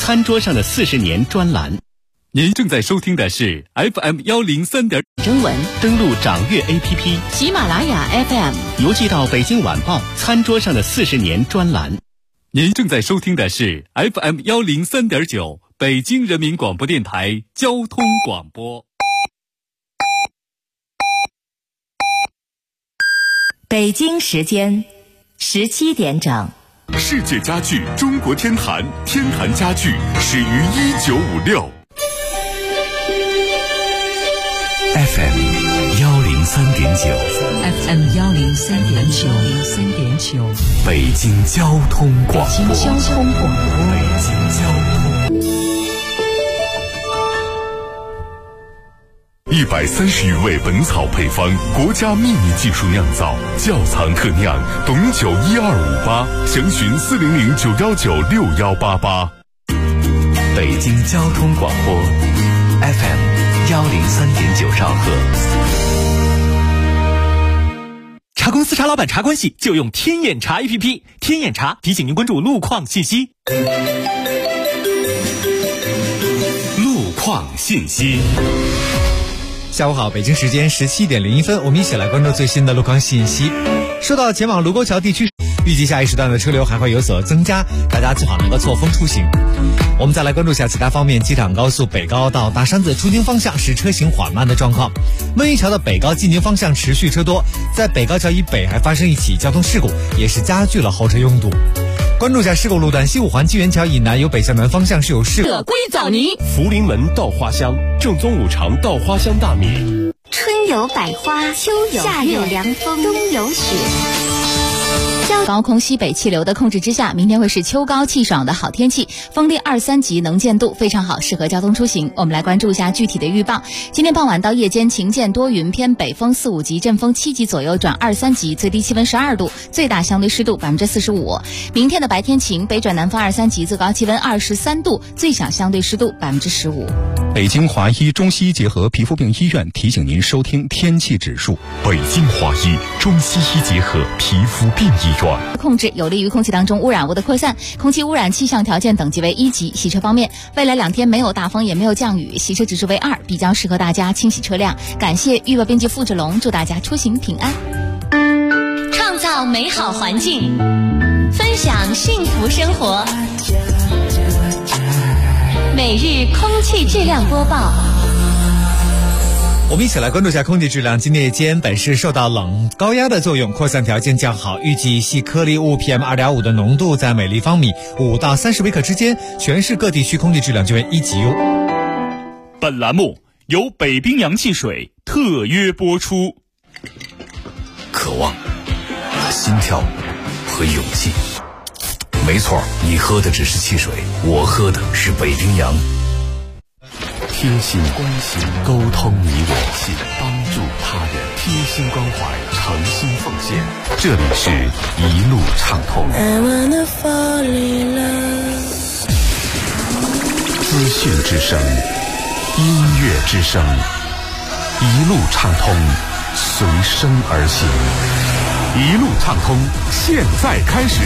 餐桌上的40年专栏。 您正在收听的是 FM103. 征文，登录掌阅 APP、 喜马拉雅 FM， 邮寄到北京晚报餐桌上的40年专栏。 您正在收听的是 FM103.9北京人民广播电台交通广播。 北京时间17点整。 世界家具中国天坛，天坛家具始于1956。 FM103.9 北京交通广播。 北京交通广播。 北京交通。130余味本草配方，国家秘密技术酿造，窖藏特酿，董酒12588，详询40091961188。 北京交通广播 FM103.9兆赫。 茶公司茶老板茶关系就用天眼查 APP， 天眼查提醒您关注路况信息。 路况信息。 下午好，北京时间17点01分，我们一起来关注最新的路况信息。说到前往卢沟桥地区，预计下一时段的车流还会有所增加，大家最好能够错峰出行。我们再来关注一下其他方面，机场高速北高到大山子出京方向是车行缓慢的状况，孟玉桥的北高进京方向持续车多，在北高桥以北还发生一起交通事故，也是加剧了候车拥堵。关注一下事故路段，西五环纪元桥以南由北向南方向是有事故。 硅藻泥， 福临门稻花香，正宗五常稻花香大米。 春有百花，秋有夏有凉风，冬有雪。 高空西北气流的控制之下，明天会是秋高气爽的好天气，风力2、3级，能见度非常好，适合交通出行。我们来关注一下具体的预报。今天傍晚到夜间晴见多云，偏北风4、5级，阵风7级左右转2、3级，最低气温12度，最大相对湿度45%。明天的白天晴，北转南风2、3级，最高气温23度，最小相对湿度15%。 北京华医中西医结合皮肤病医院提醒您收听天气指数。 北京华医中西医结合皮肤病医院控制有利于空气当中污染物的扩散，空气污染气象条件等级为1级。洗车方面，未来2天没有大风也没有降雨，洗车指数为2，比较适合大家清洗车辆。感谢预报编辑付志龙，祝大家出行平安。 创造美好环境，分享幸福生活。每日空气质量播报。 我们一起来关注一下空气质量。今天夜间本市受到冷高压的作用，扩散条件较好，预计细颗粒物 PM2.5 的浓度在每立方米5到30微克之间，全市各地区空气质量就为1级哟。 本栏目由北冰洋汽水特约播出。 渴望、心跳和勇气。没错，你喝的只是汽水，我喝的是北冰洋。 贴心关心，沟通你我心，帮助他人，贴心关怀，诚心奉献。这里是一路畅通。资讯之声，音乐之声，一路畅通，随声而行。一路畅通，现在开始。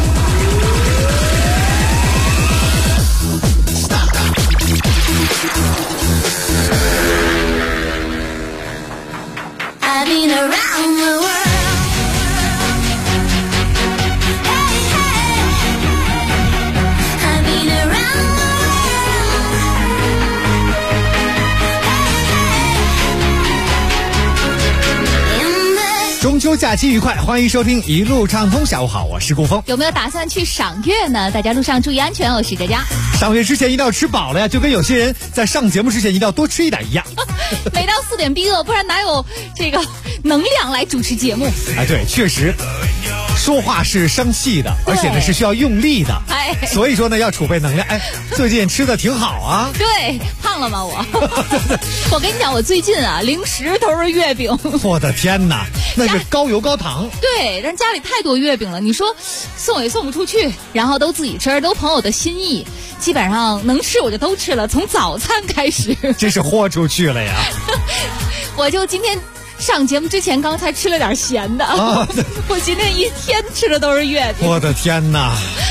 I've been around the world. Hey, hey. I've been around the world. 中秋假期愉快，欢迎收听一路畅通。下午好，我是顾峰。 有没有打算去赏月呢？大家路上注意安全，我是佳佳。 赏月之前一定要吃饱了呀，就跟有些人在上节目之前一定要多吃一点一样。 每到4点逼饿，不然哪有这个能量来主持节目？ 哎，对，确实，说话是生气的，而且呢是需要用力的。 哎， 所以说呢要储备能量。哎，最近吃的挺好啊。 对，胖了吗我？我跟你讲，我最近啊，零食都是月饼。 我的天哪，那是高油高糖。 对，但家里太多月饼了，你说送也送不出去，然后都自己吃，都朋友的心意。基本上能吃我就都吃了，从早餐开始。 真是豁出去了呀！ 我就今天上节目之前刚才吃了点咸的，我今天一天吃的都是月饼。 我的天哪！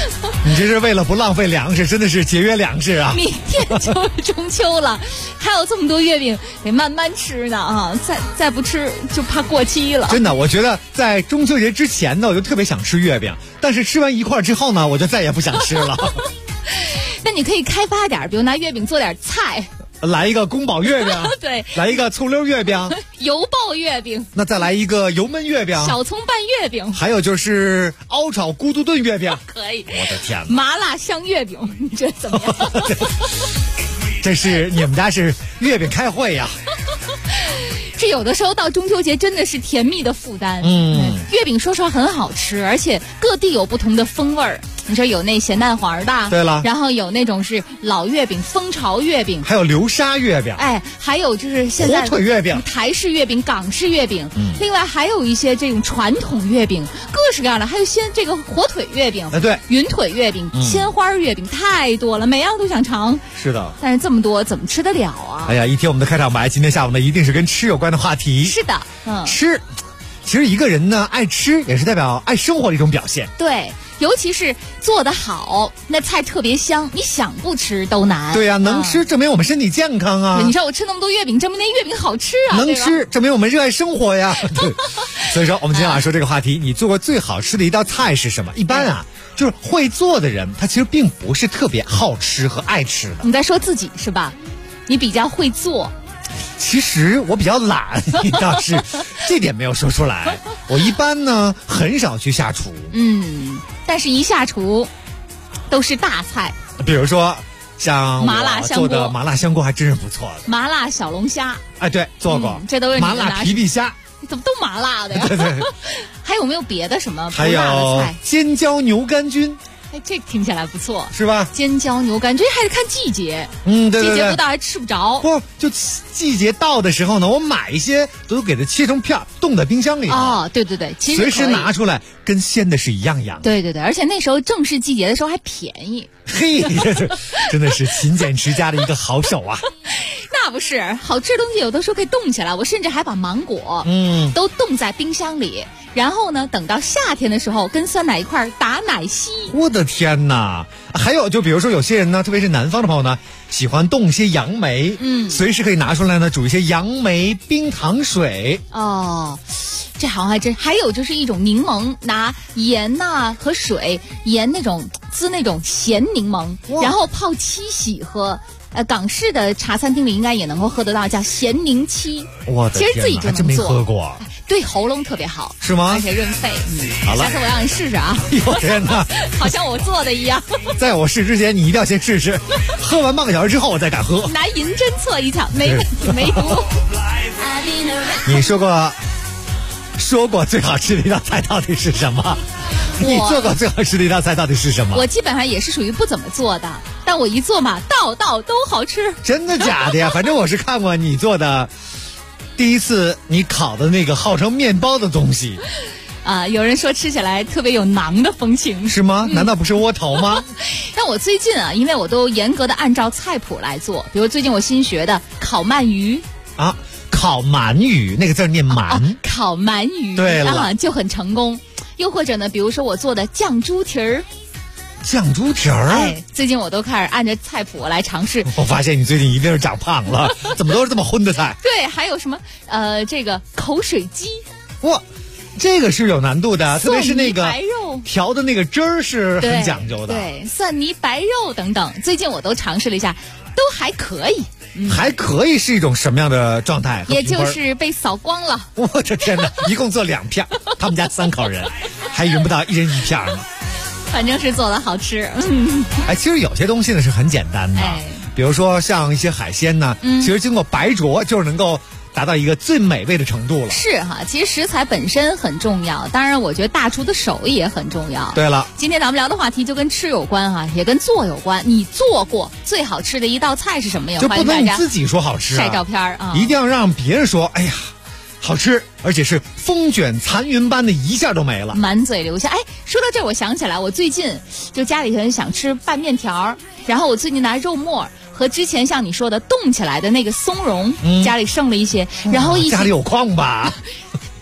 你这是为了不浪费粮食，真的是节约粮食啊！ 明天就是中秋了，还有这么多月饼得慢慢吃呢啊！再不吃就怕过期了。 真的，我觉得在中秋节之前呢，我就特别想吃月饼，但是吃完一块之后呢，我就再也不想吃了。 那你可以开发点，比如拿月饼做点菜。 来一个宫保月饼， 对， 来一个醋溜月饼， 油爆月饼， 那再来一个油焖月饼， 小葱拌月饼， 还有就是凹炒咕嘟炖月饼， 可以。 我的天哪， 麻辣香月饼，你觉得怎么样？ 这是你们家是月饼开会呀？ 这有的时候到中秋节真的是甜蜜的负担。月饼说实话很好吃，而且各地有不同的风味儿。你说有那咸蛋黄的， 对了， 然后有那种是老月饼、蜂巢月饼， 还有流沙月饼， 哎，还有就是现在火腿月饼、 台式月饼、港式月饼，另外还有一些这种传统月饼，各式各样的，还有这个火腿月饼， 对， 云腿月饼、鲜花月饼，太多了，每样都想尝。 是的， 但是这么多怎么吃得了啊？ 哎呀，一听我们的开场白，今天下午呢一定是跟吃有关的话题。 是的， 吃，其实一个人呢爱吃也是代表爱生活的一种表现。 对。尤其是做得好，那菜特别香，你想不吃都难。 对呀，能吃证明我们身体健康啊！ 你知道我吃那么多月饼，证明那月饼好吃啊！ 能吃证明我们热爱生活呀！对，所以说我们今天晚上说这个话题，你做过最好吃的一道菜是什么？一般啊，就是会做的人，他其实并不是特别好吃和爱吃的。 你在说自己是吧？你比较会做。 其实我比较懒，你倒是这点没有说出来。我一般呢很少去下厨， 但是一下厨都是大菜， 比如说像麻辣香锅， 做的麻辣香锅还真是不错的。 麻辣小龙虾， 哎，对，做过， 这都是麻辣皮皮虾， 怎么都麻辣的呀？ 对对。 还有没有别的什么不辣的菜？ 尖椒牛肝菌。 哎，这听起来不错， 是吧？ 尖椒牛肝，这还得看季节。 对对对， 季节不到还吃不着。 不，就季节到的时候呢，我买一些都给它切成片，冻在冰箱里。 哦，对对对，其实随时拿出来，跟鲜的是一样样。 对对对，而且那时候正是季节的时候还便宜。 嘿，真的是勤俭持家的一个好手啊！ 那不是，好吃的东西有的时候可以冻起来。我甚至还把芒果都冻在冰箱里。然后呢，等到夏天的时候，跟酸奶一块打奶昔。 我的天哪！还有，就比如说有些人呢，特别是南方的朋友呢，喜欢冻一些杨梅，随时可以拿出来呢，煮一些杨梅冰糖水。 哦，这好像还真。还有就是一种柠檬，拿盐和水，盐那种滋那种咸柠檬，然后泡七喜喝。港式的茶餐厅里应该也能够喝得到，叫咸柠七。 我的天哪， 其实自己就能做， 还真没喝过。 对喉咙特别好， 是吗？ 而且润肺。 好了， 下次我让你试试啊！ 我天哪， 好像我做的一样。 在我试之前，你一定要先试试，喝完半个小时之后我再敢喝。 拿银针测一下，没问题，没毒。 你说过最好吃的一道菜到底是什么？你做过最好吃的一道菜到底是什么？ 我基本上也是属于不怎么做的，但我一做嘛，道都好吃。 真的假的呀？反正我是看过你做的，第一次你烤的那个号称面包的东西。 有人说吃起来特别有馕的风情， 是吗？难道不是窝头吗？ 但我最近因为我都严格的按照菜谱来做，比如最近我新学的烤鳗鱼啊，烤鳗鱼那个字念鳗， 烤鳗鱼， 对了， 就很成功。又或者呢，比如说我做的酱猪蹄儿， 哎， 最近我都开始按着菜谱来尝试。 我发现你最近一定是长胖了，怎么都是这么荤的菜？ 对，还有什么这个口水鸡， 哇，这个是有难度的，特别是那个白肉调的那个汁儿是很讲究的。 对，蒜泥白肉等等，最近我都尝试了一下，都还可以。 还可以是一种什么样的状态？ 也就是被扫光了。 我的天哪，一共做2片，他们家3口人，还轮不到一人1片呢。 反正是做的好吃。 哎，其实有些东西呢是很简单的，比如说像一些海鲜呢，其实经过白灼就是能够达到一个最美味的程度了。 是哈，其实食材本身很重要，当然我觉得大厨的手艺也很重要。 对了， 今天咱们聊的话题就跟吃有关哈，也跟做有关。你做过最好吃的一道菜是什么呀？ 就不能你自己说好吃， 晒照片啊， 一定要让别人说，哎呀，好吃，而且是风卷残云般的一下都没了， 满嘴留下。哎，说到这我想起来，我最近就家里人想吃拌面条，然后我最近拿肉末和之前像你说的冻起来的那个松茸，家里剩了一些，然后家里有矿吧？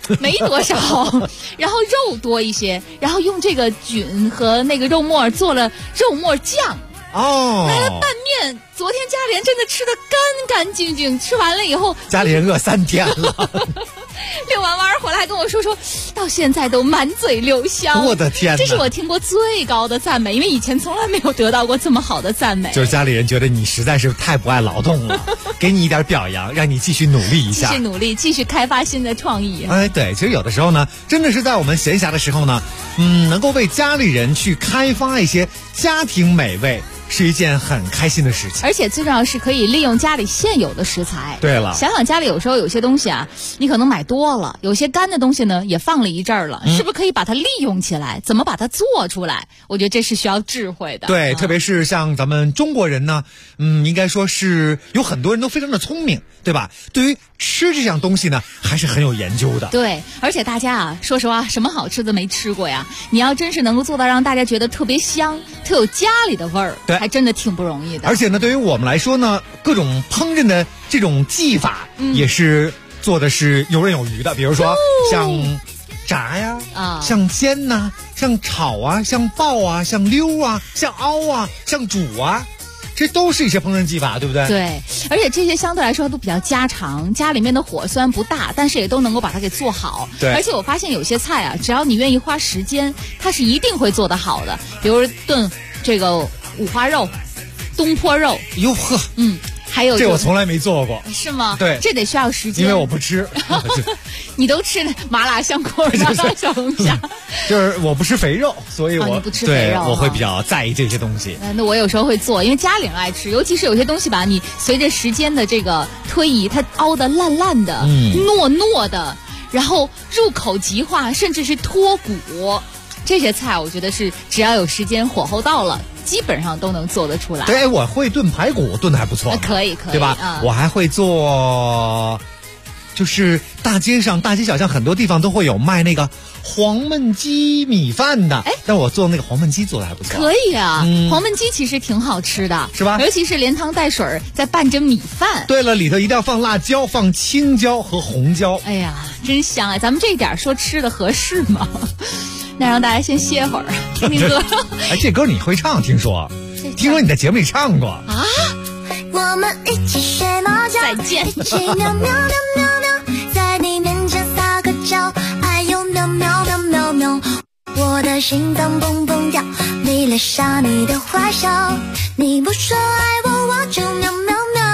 没多少，然后肉多一些，然后用这个菌和那个肉末做了肉末酱。 哦， 来了拌面。昨天家里人真的吃得干干净净，吃完了以后， 家里人饿3天了。 遛完弯回来还跟我说到现在都满嘴留香。 我的天哪， 这是我听过最高的赞美，因为以前从来没有得到过这么好的赞美。 就是家里人觉得你实在是太不爱劳动了，给你一点表扬，让你继续努力一下， 继续努力，继续开发新的创意。 哎，对，其实有的时候呢，真的是在我们闲暇的时候呢，能够为家里人去开发一些家庭美味，是一件很开心的事情。 而且最重要是可以利用家里现有的食材。 对了， 想想家里有时候有些东西啊，你可能买多了，有些干的东西呢也放了一阵儿了，是不是可以把它利用起来？怎么把它做出来？我觉得这是需要智慧的。 对，特别是像咱们中国人呢，应该说是有很多人都非常的聪明，对吧？对于吃这样东西呢，还是很有研究的。 对，而且大家啊，说实话，什么好吃的没吃过呀？你要真是能够做到让大家觉得特别香，特有家里的味儿，对，还真的挺不容易的。 而且呢，对于我们来说呢，各种烹饪的这种技法，也是做的是游刃有余的。比如说像炸呀，像煎呐，像炒啊，像爆啊，像溜啊，像熬啊，像煮啊。这都是一些烹饪技法，对不对？ 对，而且这些相对来说都比较家常，家里面的火虽然不大，但是也都能够把它给做好。 对， 而且我发现有些菜啊，只要你愿意花时间，它是一定会做得好的。比如炖这个五花肉、东坡肉。 哟呵， 还有这我从来没做过。 是吗？ 对， 这得需要时间， 因为我不吃。 你都吃麻辣香锅、麻辣小龙虾， 就是我不吃肥肉，所以我不吃肥肉， 对，我会比较在意这些东西。 那我有时候会做，因为家里人爱吃，尤其是有些东西吧，你随着时间的这个推移，它凹的烂烂的、糯糯的，然后入口即化，甚至是脱骨。这些菜我觉得是只要有时间，火候到了，基本上都能做得出来。 对，我会炖排骨，炖的还不错。 可以， 对吧？我还会做，就是大街小巷很多地方都会有卖那个黄焖鸡米饭的。但我做那个黄焖鸡做的还不错。 可以啊，黄焖鸡其实挺好吃的， 是吧？ 尤其是连汤带水再拌着米饭。 对了，里头一定要放辣椒、放青椒和红椒。 哎呀，真香啊！咱们这一点说吃的合适吗？那让大家先歇会儿，听听歌。 哎，这歌你会唱？听说你在节目里唱过啊？我们一起学猫叫， 再见。 一起喵喵喵喵喵，在你面前撒个娇，哎呦喵喵喵喵喵，我的心脏蹦蹦跳，迷恋上你的坏笑，你不说爱我，我就喵喵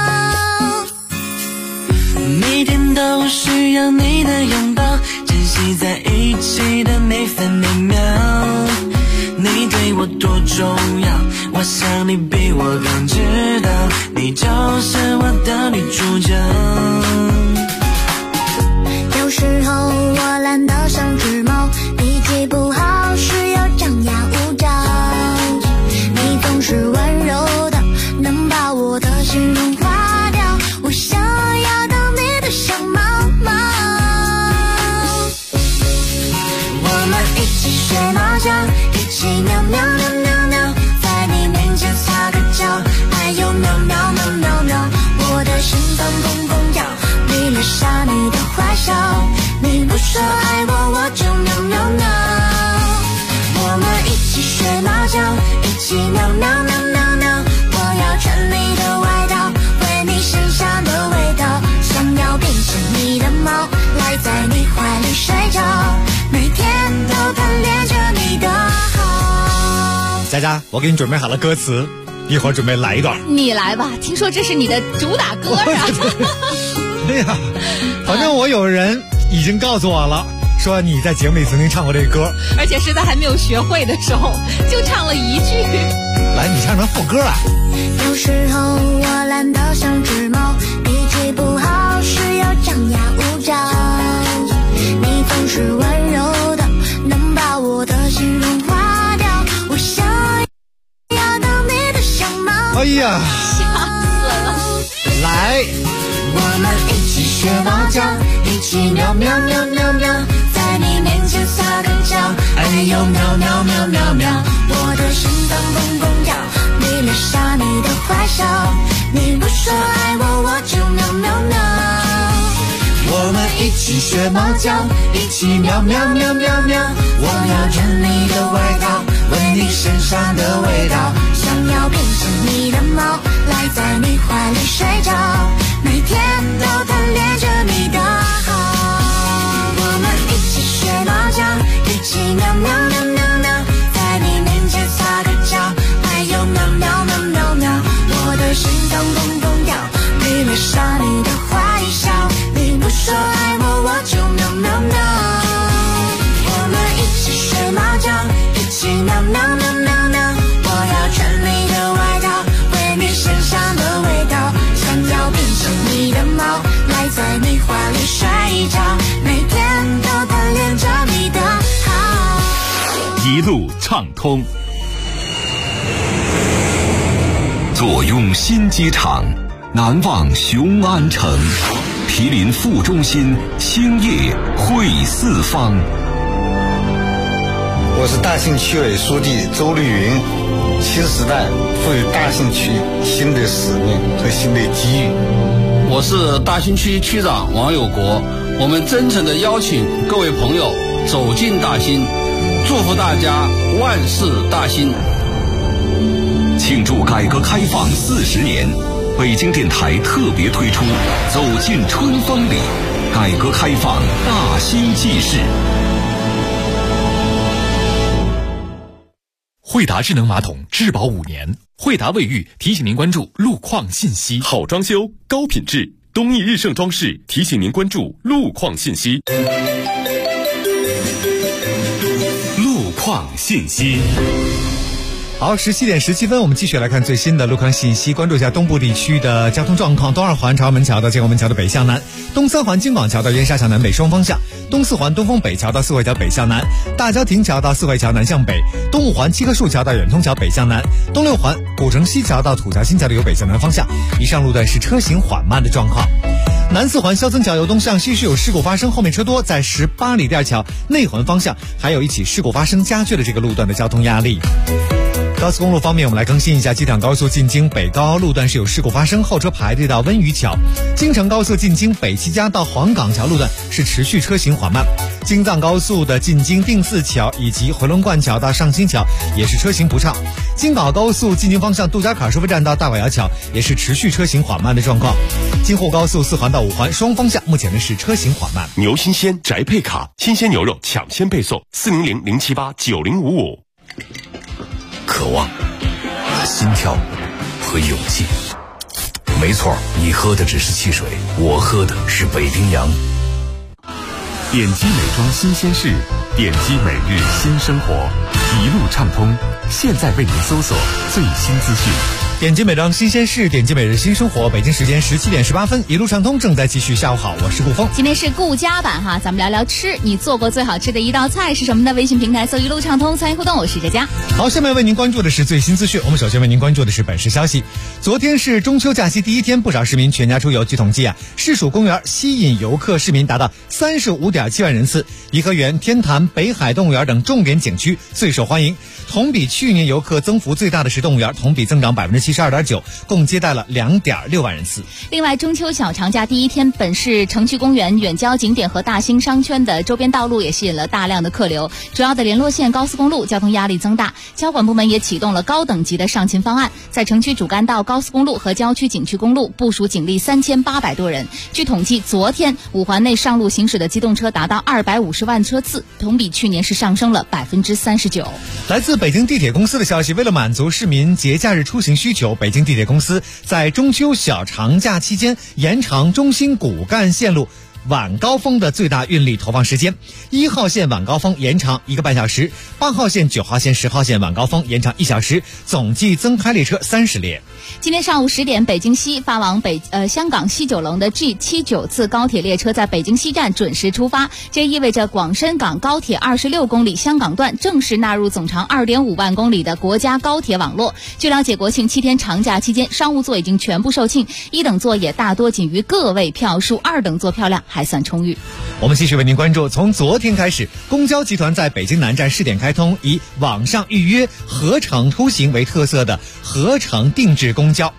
喵。 每天都需要你的拥抱，珍惜在一起的每分每秒，你对我多重要，我想你比我更知道，你就是我的女主角。 有时候我懒得像只猫，脾气不好时又张牙舞爪，你总是温柔的，能把我的心融化掉，我想要当你的小猫猫。我们一起学猫叫，一起喵喵喵喵喵，在你面前撒个娇，哎呦喵喵喵喵喵，我的心脏蹦蹦跳，迷恋上你的坏笑，你不说爱我，我就喵喵喵。我们一起学猫叫，一起喵喵喵喵喵，我要穿你的外套，闻你身上的味道，想要变成你的猫，赖在你怀里睡觉，每天都贪恋着你的好。 佳佳，我给你准备好了歌词，一会儿准备来一段。 你来吧，听说这是你的主打歌啊。 哎呀，反正我有人已经告诉我了，说你在节目里曾经唱过这个歌， 而且是在还没有学会的时候就唱了一句。 来，你唱成副歌来。 有时候我懒得像只猫，脾气不好时又张牙舞爪，你总是温柔的，能把我的心融化掉，我想要当你的小猫。 哎呀， 吓死了！ 来， 我们一起学猫叫，一起喵喵喵喵喵，在你面前撒个娇，哎呦喵喵喵喵喵，我的心脏蹦蹦跳，迷恋上你的坏笑，你不说爱我，我就喵喵喵。我们一起学猫叫，一起喵喵喵喵喵。我要穿你的外套，闻你身上的味道，想要变成你的猫，赖在你怀里睡着，每天都贪恋着你的好。我们一起学猫叫，一起喵喵喵喵喵，在你面前撒个娇，还有喵喵喵喵喵。我的心脏砰砰跳，迷恋上你的坏笑，你不说爱我，我就喵喵喵。我们一起学猫叫，一起喵喵喵喵喵。我要穿你的外套，闻你身上的味道，想要变成你的猫，赖在你怀里睡觉，每天都贪恋着你的好。 一路畅通。 坐拥新机场，南望雄安城，毗邻副中心，兴业汇四方。 我是大兴区委书记周绿云，新时代赋予大兴区新的使命和新的机遇。 我是大兴区区长王有国，我们真诚地邀请各位朋友走进大兴，祝福大家万事大兴。 庆祝改革开放40年，北京电台特别推出《走进春风里》，改革开放大兴纪事。 惠达智能马桶质保5年，惠达卫浴提醒您关注路况信息。好装修，高品质，东义日盛装饰提醒您关注路况信息。路况信息。 好，17点17分，我们继续来看最新的路况信息，关注一下东部地区的交通状况。东2环朝阳门桥到建国门桥的北向南，东3环京广桥到燕莎桥南北双方向，东4环东风北桥到四惠桥北向南，大郊亭桥到四惠桥南向北，东5环七棵树桥到远通桥北向南，东6环古城西桥到土桥新桥的由北向南方向，以上路段是车行缓慢的状况。南4环肖曾桥由东向西是有事故发生，后面车多，在18里店桥内环方向还有一起事故发生，加剧了这个路段的交通压力。高速公路方面，我们来更新一下机场高速进京北高凹路段是有事故发生，后车排队到温榆桥。京承高速进京北七家到黄岗桥路段是持续车行缓慢。京藏高速的进京定寺桥以及回龙观桥到上新桥也是车行不畅。京港高速进京方向杜家坎收费站到大拐窑桥也是持续车行缓慢的状况。京沪高速4环到5环双方向目前呢是车行缓慢。 牛新鲜宅配卡，新鲜牛肉抢先配送，400-078-9055。 渴望、心跳和勇气。没错，你喝的只是汽水，我喝的是北冰洋。 点击美妆新鲜事，点击每日新生活，一路畅通。现在为您搜索最新资讯。 点击美妆新鲜事，点击每日新生活。北京时间17点18分，一路畅通正在继续。下午好，我是顾峰。 今天是顾家版哈，咱们聊聊吃。你做过最好吃的一道菜是什么呢？微信平台搜一路畅通参与互动，我是佳佳。 好，下面为您关注的是最新资讯。我们首先为您关注的是本市消息。昨天是中秋假期第一天，不少市民全家出游。据统计市属公园吸引游客市民达到35.7万人次，颐和园、天坛、北海动物园等重点景区最受欢迎。同比去年游客增幅最大的是动物园，同比增长72.9%，共接待了2.6万人次。 另外，中秋小长假第一天，本市城区公园、远郊景点和大兴商圈的周边道路也吸引了大量的客流。主要的联络线高速公路交通压力增大，交管部门也启动了高等级的上勤方案，在城区主干道、高速公路和郊区景区公路部署警力3800多人。据统计，昨天5环内上路行驶的机动车达到250万车次，同比去年是上升了39%。 来自北京地铁公司的消息，为了满足市民节假日出行需求，北京地铁公司在中秋小长假期间延长中心骨干线路晚高峰的最大运力投放时间。1号线晚高峰延长1个半小时，8号线、9号线、10号线晚高峰延长1小时，总计增开列车30列。 今天上午10点，北京西发往香港西九龙的 G79 次高铁列车在北京西站准时出发，这意味着广深港高铁26公里香港段正式纳入总长2.5万公里的国家高铁网络。据了解，国庆7天长假期间，商务座已经全部售罄，1等座也大多仅余个位票数，2等座票量还算充裕。 我们继续为您关注，从昨天开始，公交集团在北京南站试点开通以网上预约、合乘出行为特色的合乘定制公交。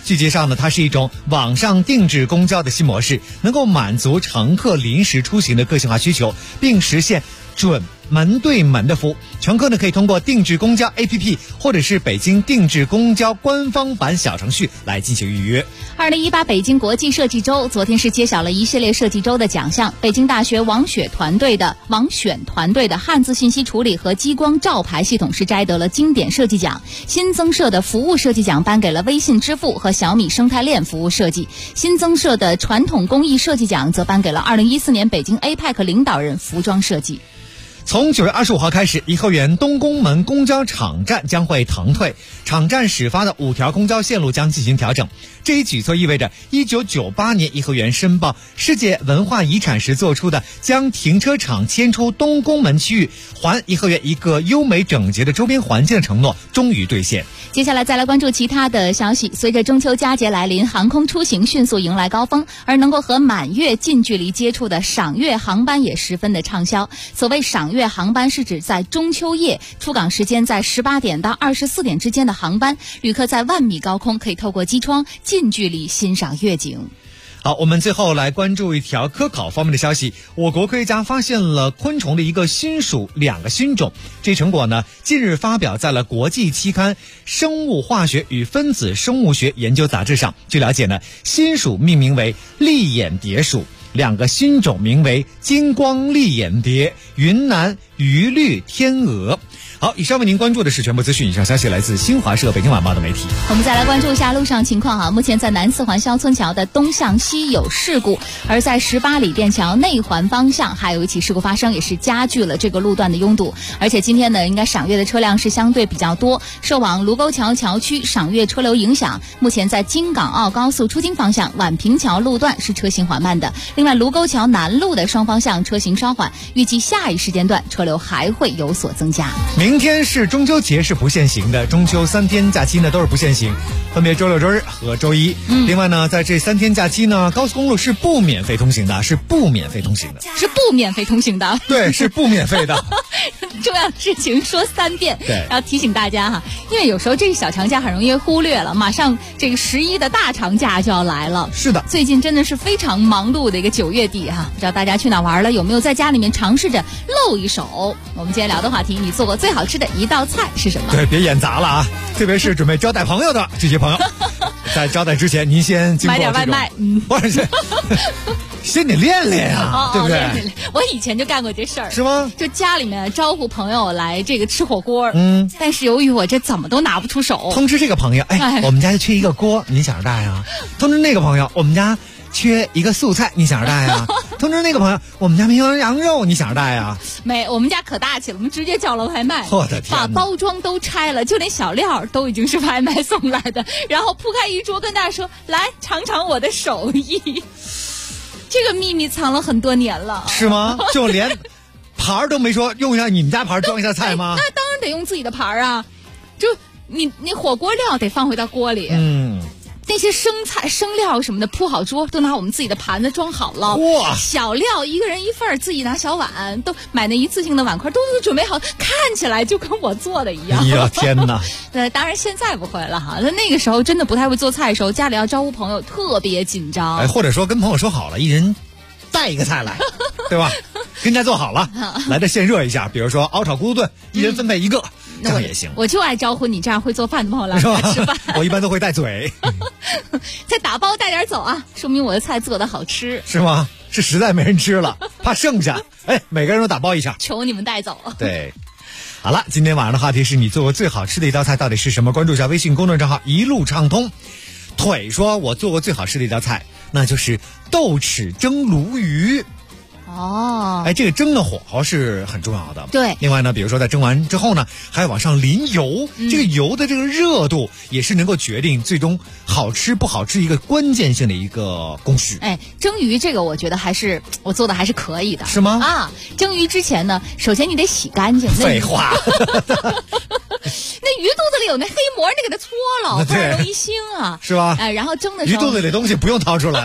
据介绍呢，它是一种网上定制公交的新模式，能够满足乘客临时出行的个性化需求，并实现准门对门的服务。乘客呢可以通过定制公交 APP 或者是北京定制公交官方版小程序来进行预约。 2018北京国际设计周昨天是揭晓了一系列设计周的奖项。北京大学网选团队的汉字信息处理和激光照排系统是摘得了经典设计奖。新增设的服务设计奖颁给了微信支付和小米生态链服务设计。新增设的传统工艺设计奖则颁给了2014年北京 APEC 领导人服装设计。 从9月25号开始，颐和园东宫门公交场站将会腾退，场站始发的5条公交线路将进行调整。这一举措意味着1998年颐和园申报世界文化遗产时做出的将停车场迁出东宫门区域，还颐和园一个优美整洁的周边环境的承诺终于兑现。 接下来再来关注其他的消息。随着中秋佳节来临，航空出行迅速迎来高峰，而能够和满月近距离接触的赏月航班也十分的畅销。所谓赏月航班是指在中秋夜出港时间在18点到24点之间的航班，旅客在万米高空可以透过机窗近距离欣赏月景。 好，我们最后来关注一条科考方面的消息。我国科学家发现了昆虫的一个新属2个新种，这成果呢近日发表在了国际期刊《生物化学与分子生物学研究杂志》上。据了解呢，新属命名为丽眼蝶属，2个新种名为金光丽眼蝶、云南鱼绿天鹅。好，以上为您关注的是全部资讯。以上消息来自新华社、北京晚报的媒体。 我们再来关注一下路上情况啊。目前在南四环肖村桥的东向西有事故，而在18里店桥内环方向还有一起事故发生，也是加剧了这个路段的拥堵。而且今天呢，应该赏月的车辆是相对比较多，受往卢沟桥桥区赏月车流影响，目前在京港澳高速出京方向宛平桥路段是车行缓慢的。另外，卢沟桥南路的双方向车行稍缓，预计下一时间段车流还会有所增加。 明天是中秋节，是不限行的。中秋3天假期呢都是不限行，分别周六、周日和周一。另外呢，在这3天假期呢，高速公路是不免费通行的，是不免费通行的。对，是不免费的。 重要的事情说3遍， 对， 然后提醒大家哈，因为有时候这个小长假很容易忽略了，马上这个11的大长假就要来了。 是的， 最近真的是非常忙碌的一个9月底哈，不知道大家去哪玩了，有没有在家里面尝试着露一手？我们今天聊的话题，你做过最好吃的一道菜是什么？ 对，别演砸了啊！特别是准备招待朋友的这些朋友，在招待之前，您先经过买点外卖， 不是。先得练练啊，对不对？ 练。我以前就干过这事儿， 是吗？ 就家里面招呼朋友来这个吃火锅，但是由于我这怎么都拿不出手。 通知这个朋友，我们家就缺一个锅，你想着带啊？通知那个朋友，我们家缺一个素菜，你想着带啊？通知那个朋友，我们家没有羊肉，你想着带啊？ 没，我们家可大气了，我们直接叫了外卖。 我的天！ 把包装都拆了，就连小料都已经是外卖送来的，然后铺开一桌跟大家说：“来尝尝我的手艺。”这个秘密藏了很多年了， 是吗？就连盘儿都没说用一下你们家盘儿装一下菜吗？ 那当然得用自己的盘儿啊！就你火锅料得放回到锅里，那些生菜、生料什么的铺好桌，都拿我们自己的盘子装好了。 哇！ 小料一个人一份，自己拿小碗，都买那一次性的碗筷，都准备好，看起来就跟我做的一样。 哎呀天哪！ 当然现在不会了哈。那个时候真的不太会做菜的时候，家里要招呼朋友，特别紧张。 或者说跟朋友说好了，一人带一个菜来，对吧？跟家做好了，来的现热一下，比如说熬炒咕嘟炖，一人分配一个。这样也行， 我就爱招呼你这样会做饭的朋友来吃饭。 我一般都会带嘴， 再打包带点走啊，说明我的菜做的好吃， 是吗？是实在没人吃了，怕剩下，每个人都打包一下， 求你们带走。 对，好了，今天晚上的话题是你做过最好吃的一道菜到底是什么？关注一下微信公众账号一路畅通。腿说我做过最好吃的一道菜，那就是豆豉蒸鲈鱼。这个蒸的火候是很重要的。 对， 另外呢，比如说在蒸完之后呢，还要往上淋油，这个油的这个热度也是能够决定最终好吃不好吃一个关键性的一个公序。 蒸鱼这个我觉得我做的还是可以的。 是吗？ 蒸鱼之前呢，首先你得洗干净。 废话。 那鱼肚子里有那黑膜，你给它搓了，不然容易腥啊， 是吧？ 然后蒸的时候， 鱼肚子里的东西不用掏出来了。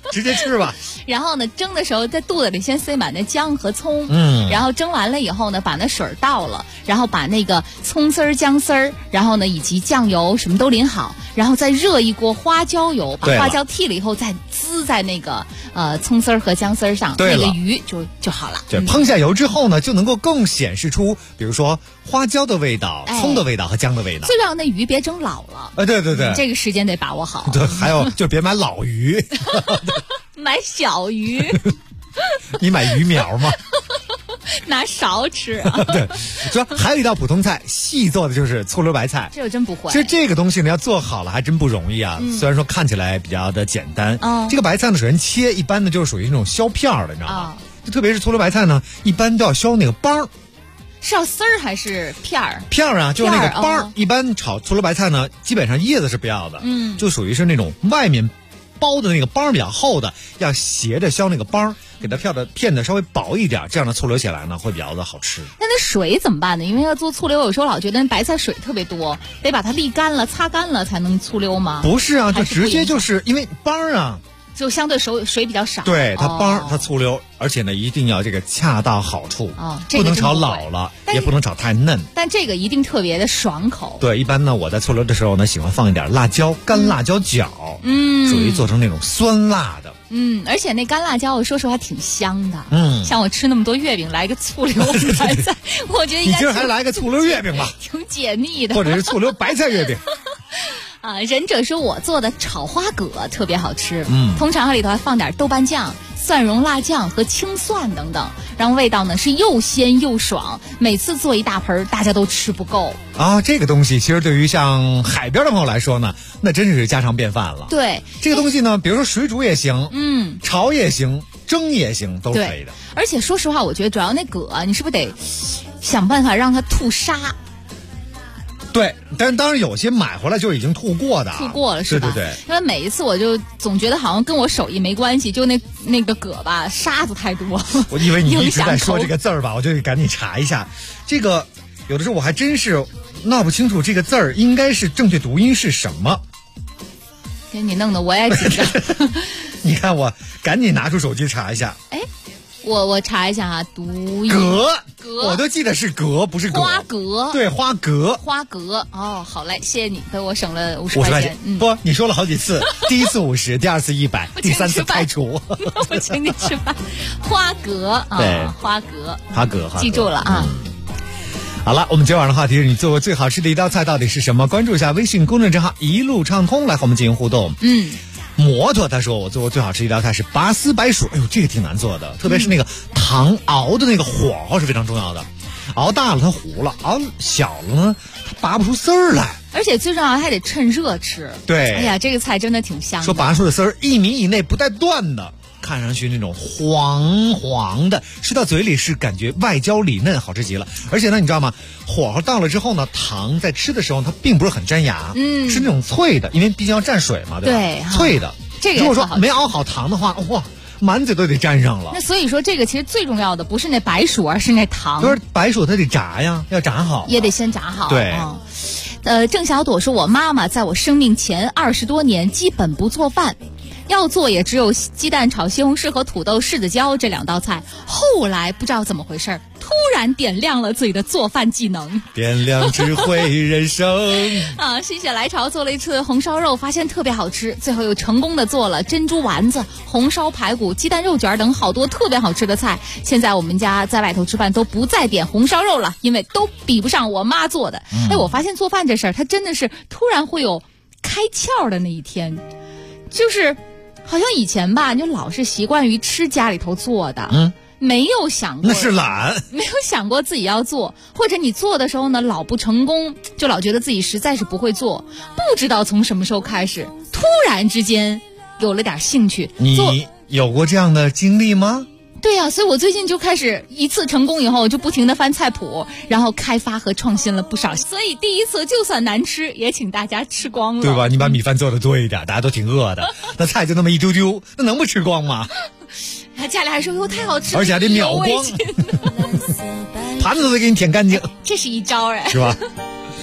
直接吃吧。 然后呢，蒸的时候在肚子里先塞满那姜和葱，然后蒸完了以后呢，把那水倒了，然后把那个葱丝儿、姜丝儿，然后呢以及酱油什么都淋好，然后再热一锅花椒油，把花椒剔了以后再滋在那个葱丝儿和姜丝儿上，那个鱼就好了。 对，烹下油之后呢，就能够更显示出，比如说花椒的味道、葱的味道和姜的味道。 最重要那鱼别蒸老了。 对对对， 这个时间得把握好。 对，还有就别买老鱼， 买小鱼。 你买鱼苗吗？ 拿勺吃啊。 对，说还有一道普通菜，细做的就是醋溜白菜。 这我真不会。 其实这个东西呢，要做好了还真不容易啊。虽然说看起来比较的简单，这个白菜呢，首先切，一般呢就是属于那种削片儿的，你知道吗？就特别是醋溜白菜呢，一般都要削那个帮。 是要丝儿还是片儿？ 片儿啊，就是那个帮。一般炒醋溜白菜呢，基本上叶子是不要的，就属于是那种外面包的那个帮比较厚的，要斜着削那个帮，给它片的稍微薄一点，这样的醋溜起来呢会比较的好吃。 那水怎么办呢？因为要做醋溜，有时候老觉得白菜水特别多，得把它沥干了、擦干了才能醋溜吗？ 不是啊，就直接就是因为帮啊。 就相对水比较少， 对它帮它醋溜，而且呢一定要这个恰到好处，不能炒老了，也不能炒太嫩。 但这个一定特别的爽口。 对，一般呢我在醋溜的时候呢，喜欢放一点辣椒，干辣椒角，属于做成那种酸辣的。 而且那干辣椒，我说实话挺香的。像我吃那么多月饼，来个醋溜白菜，我觉得应该。 你今儿还来个醋溜月饼吧？ 挺解腻的， 或者是醋溜白菜月饼。 忍者说我做的炒花蛤特别好吃，通常里头还放点豆瓣酱、蒜蓉辣酱和青蒜等等，让味道呢是又鲜又爽。每次做一大盆，大家都吃不够啊！这个东西其实对于像海边的朋友来说呢，那真是家常便饭了。 对， 这个东西呢，比如说水煮也行，炒也行，蒸也行，都可以的。 而且说实话，我觉得主要那蛤，你是不是得想办法让它吐沙？ 对，但是当然有些买回来就已经吐过的， 吐过了是吧？ 对。 因为每一次我就总觉得好像跟我手艺没关系，就那个蛤吧，沙子太多。 我以为你一直在说这个字儿吧，我就赶紧查一下。这个有的时候我还真是闹不清楚这个字儿应该是正确读音是什么。 给你弄得我也紧张。 你看我赶紧拿出手机查一下。 我查一下啊，读音蛤，我都记得是蛤，不是蛤。 花蛤， 对，花蛤。 花蛤哦，好嘞，谢谢你，给我省了50块钱。 不，你说了好几次，第一次50，第二次100，第三次开除。 我请你吃饭。花蛤啊， 对， 花蛤，记住了啊。 好了，我们今晚的话题是你做过最好吃的一道菜到底是什么？关注一下微信公众账号一路畅通，来和我们进行互动。摩托他说我做过最好吃一道菜是拔丝白薯，哎呦这个挺难做的，特别是那个糖熬的那个火候是非常重要的，熬大了它糊了，熬小了呢它拔不出丝儿来， 而且最重要还得趁热吃。 对， 哎呀这个菜真的挺香的。 说拔出的丝儿1米以内不带断的，看上去那种黄黄的，吃到嘴里是感觉外焦里嫩，好吃极了。而且呢你知道吗，火候到了之后呢，糖在吃的时候它并不是很粘牙，是那种脆的，因为毕竟要蘸水嘛，对吧？ 对， 脆的。 这个如果说没熬好糖的话，哇，满嘴都得沾上了。 那所以说这个其实最重要的不是那白薯，而是那糖。 就是白薯它得炸呀，要炸好， 也得先炸好。 对。 郑小朵说，我妈妈在我生命前20多年基本不做饭，要做也只有鸡蛋炒西红柿和土豆柿子椒这2道菜。后来不知道怎么回事，突然点亮了自己的做饭技能， 点亮智慧人生啊！心血来潮做了一次红烧肉，发现特别好吃，最后又成功的做了珍珠丸子、红烧排骨、鸡蛋肉卷等好多特别好吃的菜。现在我们家在外头吃饭都不再点红烧肉了，因为都比不上我妈做的。我发现做饭这事儿，它真的是突然会有开窍的那一天，就是好像以前吧，你就老是习惯于吃家里头做的，没有想过， 那是懒， 没有想过自己要做，或者你做的时候呢，老不成功，就老觉得自己实在是不会做。不知道从什么时候开始，突然之间有了点兴趣。 你有过这样的经历吗？ 对呀，所以我最近就开始一次成功以后，就不停的翻菜谱，然后开发和创新了不少。所以第一次就算难吃，也请大家吃光了， 对吧？你把米饭做的多一点，大家都挺饿的，那菜就那么一丢丢，那能不吃光吗？ 家里还说哟太好吃了， 而且还得秒光，盘子都得给你舔干净， 这是一招哎， 是吧？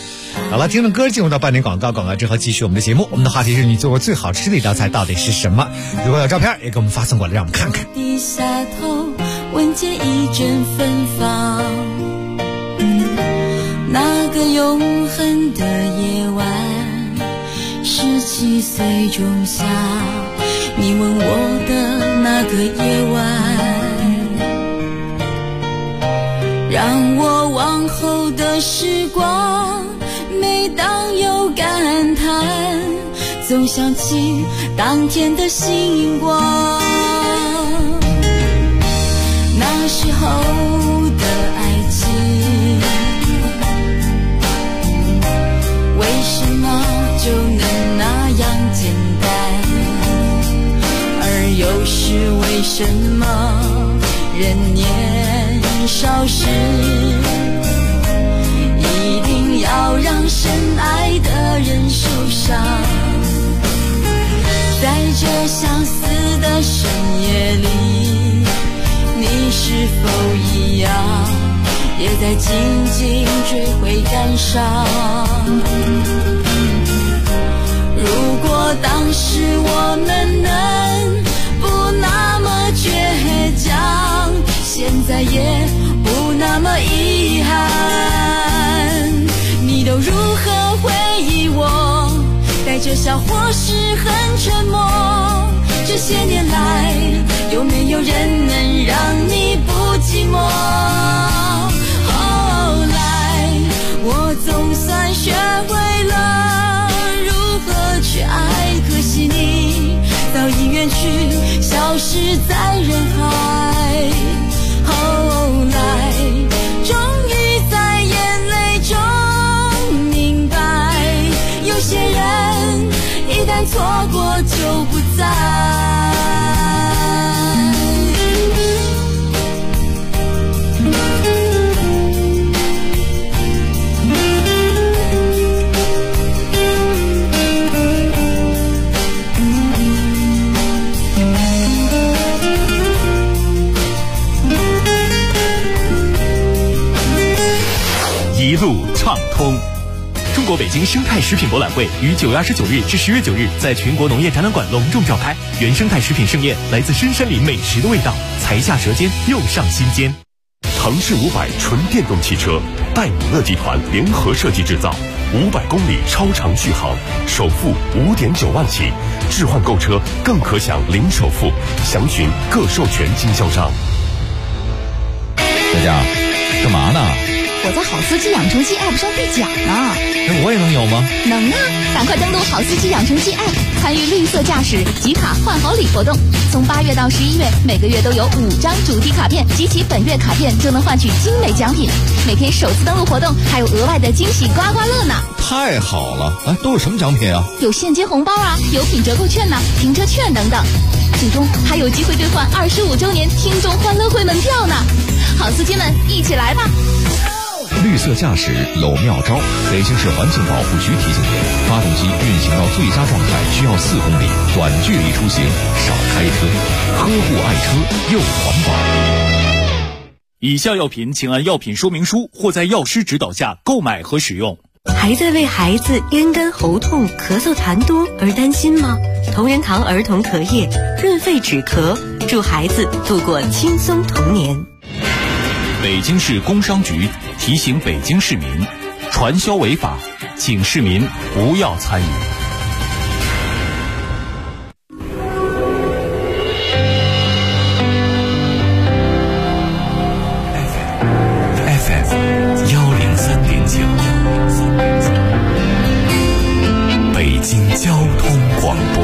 好了，听着歌进入到半点广告之后继续我们的节目。我们的话题是你做过最好吃的一道菜到底是什么？如果有照片也给我们发送过来让我们看看。 低下头闻见一阵芬芳，那个永恒的夜晚，17岁仲夏，你吻我的那个夜晚，让我往后的时光，每当有感叹，总想起当天的星光。那时候的爱情，为什么就能那样简单？而又是为什么人年少时，一定要让深爱的人受伤？在这相似的深夜里，你是否一样，也在静静追悔感伤？如果当时我们能不那么倔强，现在也不那么遗憾。你都如何回忆我？带着笑或是很沉默。这些年来，有没有人能让你不寂寞？后来，我总算学会了如何去爱，可惜你早已远去，消失在人海。后来，终于在眼泪中明白，有些人一旦错过就不在。 一路畅通。中国北京生态食品博览会于9月29日至10月9日在全国农业展览馆隆重召开。原生态食品盛宴，来自深山里美食的味道，才下舌尖，又上心间。 腾势500纯电动汽车，戴姆勒集团联合设计制造，500公里超长续航，首付5.9万起，置换购车更可享零首付，详询各授权经销商。 小佳，干嘛呢？ 我在好司机养成记 App 上兑奖呢。 那我也能有吗？ 能啊！赶快登录好司机养成记 App， 参与绿色驾驶集卡换好礼活动。从8月到11月，每个月都有5张主题卡片，集齐本月卡片就能换取精美奖品。每天首次登录活动还有额外的惊喜刮刮乐呢！ 太好了！哎，都有什么奖品啊？ 有现金红包啊，油品折扣券呐、停车券等等。最终还有机会兑换25周年听众欢乐会门票呢！好司机们，一起来吧！ 绿色驾驶有妙招，北京市环境保护局提醒您：发动机运行到最佳状态需要4公里，短距离出行少开车，呵护爱车又环保。 以下药品请按药品说明书或在药师指导下购买和使用。 还在为孩子咽干喉痛、咳嗽痰多而担心吗？同仁堂儿童咳液润肺止咳，助孩子度过轻松童年。 北京市工商局提醒北京市民，传销违法，请市民不要参与。 FM 103.9，北京交通广播。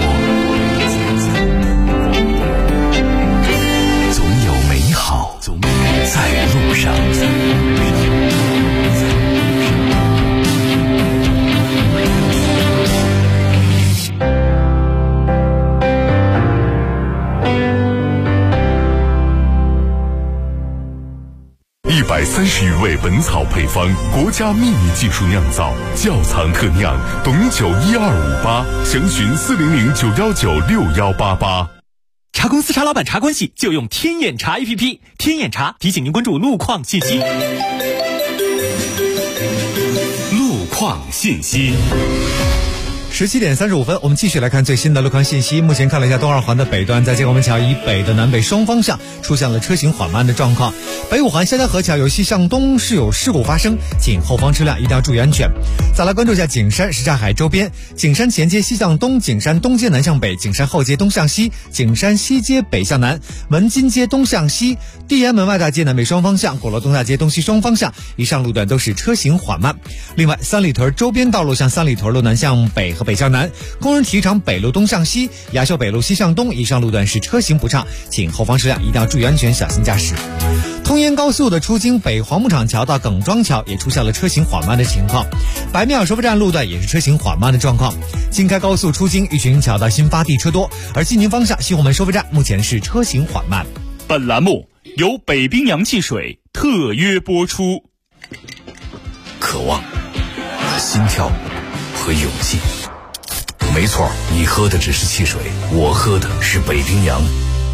总有美好在路上。130余味本草配方，国家秘密技术酿造，窖藏特酿，董酒12588，详询400-919-6188。 茶公司茶老板茶关系就用天眼茶 APP， 天眼茶提醒您关注路况信息。 路况信息。 17点35分，我们继续来看最新的路况信息。目前看了一下东二环的北段，在建国门桥以北的南北双方向出现了车行缓慢的状况。北五环香江河桥由西向东是有事故发生，请后方车辆一定要注意安全。再来关注一下景山什刹海周边，景山前街西向东，景山东街南向北，景山后街东向西，景山西街北向南，文津街东向西，地安门外大街南北双方向，鼓楼东大街东西双方向以上路段都是车行缓慢。另外，三里屯周边道路向三里屯路南向北和北向南，工人体育场北路东向西，雅秀北路西向东以上路段是车行不畅，请后方车辆一定要注意安全，小心驾驶。通燕高速的出京北黄牧场桥到耿庄桥也出现了车行缓慢的情况，白庙收费站路段也是车行缓慢的状况。京开高速出京玉群桥到新发地车多，而进宁方向西红门收费站目前是车行缓慢。 本栏目由北冰洋汽水特约播出。 渴望、心跳和勇气。没错，你喝的只是汽水，我喝的是北冰洋。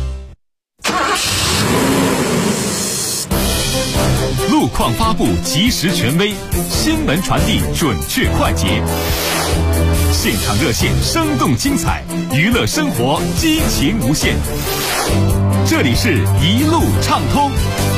路况发布及时权威，新闻传递准确快捷，现场热线生动精彩，娱乐生活激情无限。这里是一路畅通。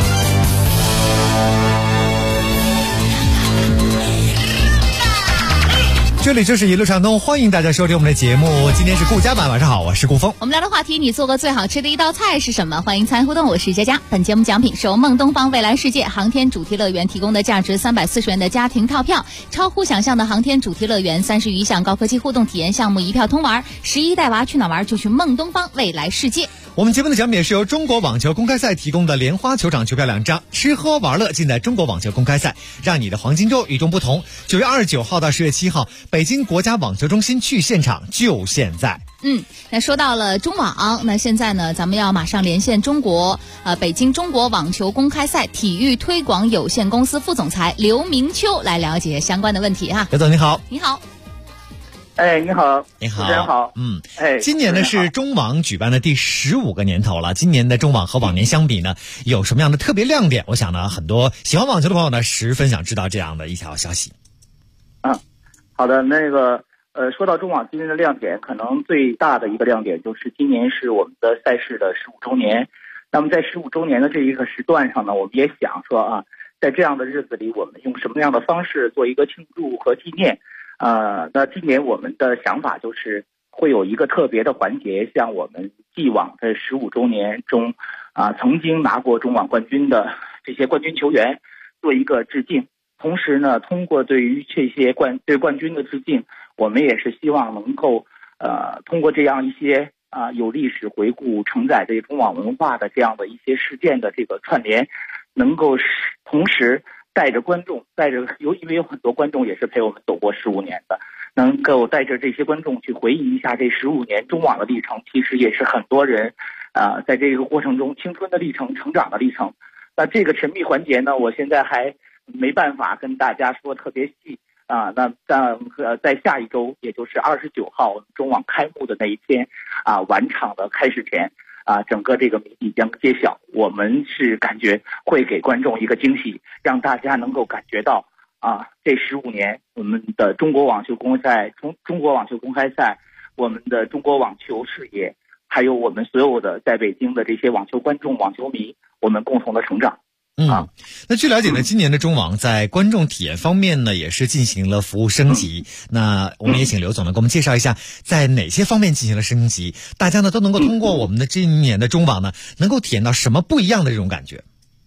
这里就是一路畅通，欢迎大家收听我们的节目。今天是顾家版，晚上好，我是顾峰。 我们聊的话题，你做过最好吃的一道菜是什么？欢迎参与互动，我是佳佳。本节目奖品是由梦东方未来世界航天主题乐园提供的价值340元的家庭套票，超乎想象的航天主题乐园，30余项高科技互动体验项目一票通玩，11带娃去哪玩就去梦东方未来世界。 我们节目的奖品是由中国网球公开赛提供的莲花球场球票2张，吃喝玩乐尽在中国网球公开赛，让你的黄金周与众不同。9月29号到10月7号，北京国家网球中心去现场，就现在。 那说到了中网，那现在呢，咱们要马上连线北京中国网球公开赛体育推广有限公司副总裁刘明秋来了解相关的问题哈。 刘总你好。 你好。 你好， 你好， 主持人好。 今年呢是中网举办的第15个年头了。今年的中网和往年相比呢，有什么样的特别亮点？我想呢，很多喜欢网球的朋友呢，十分想知道这样的一条消息。 好的，说到中网今年的亮点，可能最大的一个亮点就是今年是我们的赛事的15周年。那么在15周年的这一个时段上呢，我们也想说在这样的日子里，我们用什么样的方式做一个庆祝和纪念？那今年我们的想法就是会有一个特别的环节，向我们既往的15周年中曾经拿过中网冠军的这些冠军球员做一个致敬。同时呢，通过对于这些对冠军的致敬，我们也是希望能够通过这样一些有历史回顾、承载这中网文化的这样的一些事件的这个串联，能够同时带着观众，因为有很多观众也是陪我们走过15年的，能够带着这些观众去回忆一下这15年中网的历程，其实也是很多人在这个过程中青春的历程、成长的历程。那这个神秘环节呢，我现在还没办法跟大家说特别细在下一周，也就是29号中网开幕的那一天晚场的开始前整个这个谜底将揭晓。我们是感觉会给观众一个惊喜，让大家能够感觉到这15年我们的中国网球公开赛，我们的中国网球事业，还有我们所有的在北京的这些网球观众、网球迷，我们共同的成长。 那据了解呢，今年的中网在观众体验方面呢，也是进行了服务升级。那我们也请刘总呢给我们介绍一下，在哪些方面进行了升级，大家呢都能够通过我们的今年的中网呢，能够体验到什么不一样的这种感觉？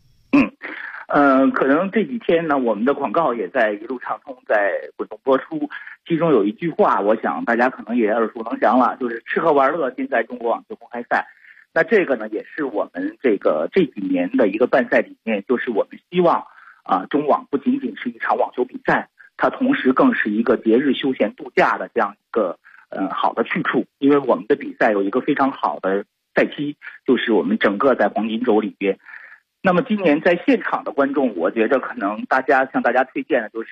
可能这几天呢，我们的广告也在一路畅通在滚动播出，其中有一句话，我想大家可能也耳熟能详了，就是吃喝玩乐尽在中国网球公开赛。那这个呢，也是我们这几年的一个办赛理念，就是我们希望中网不仅仅是一场网球比赛，它同时更是一个节日休闲度假的这样一个好的去处。因为我们的比赛有一个非常好的赛期，就是我们整个在黄金周里边。那么今年在现场的观众，我觉着可能向大家推荐的就是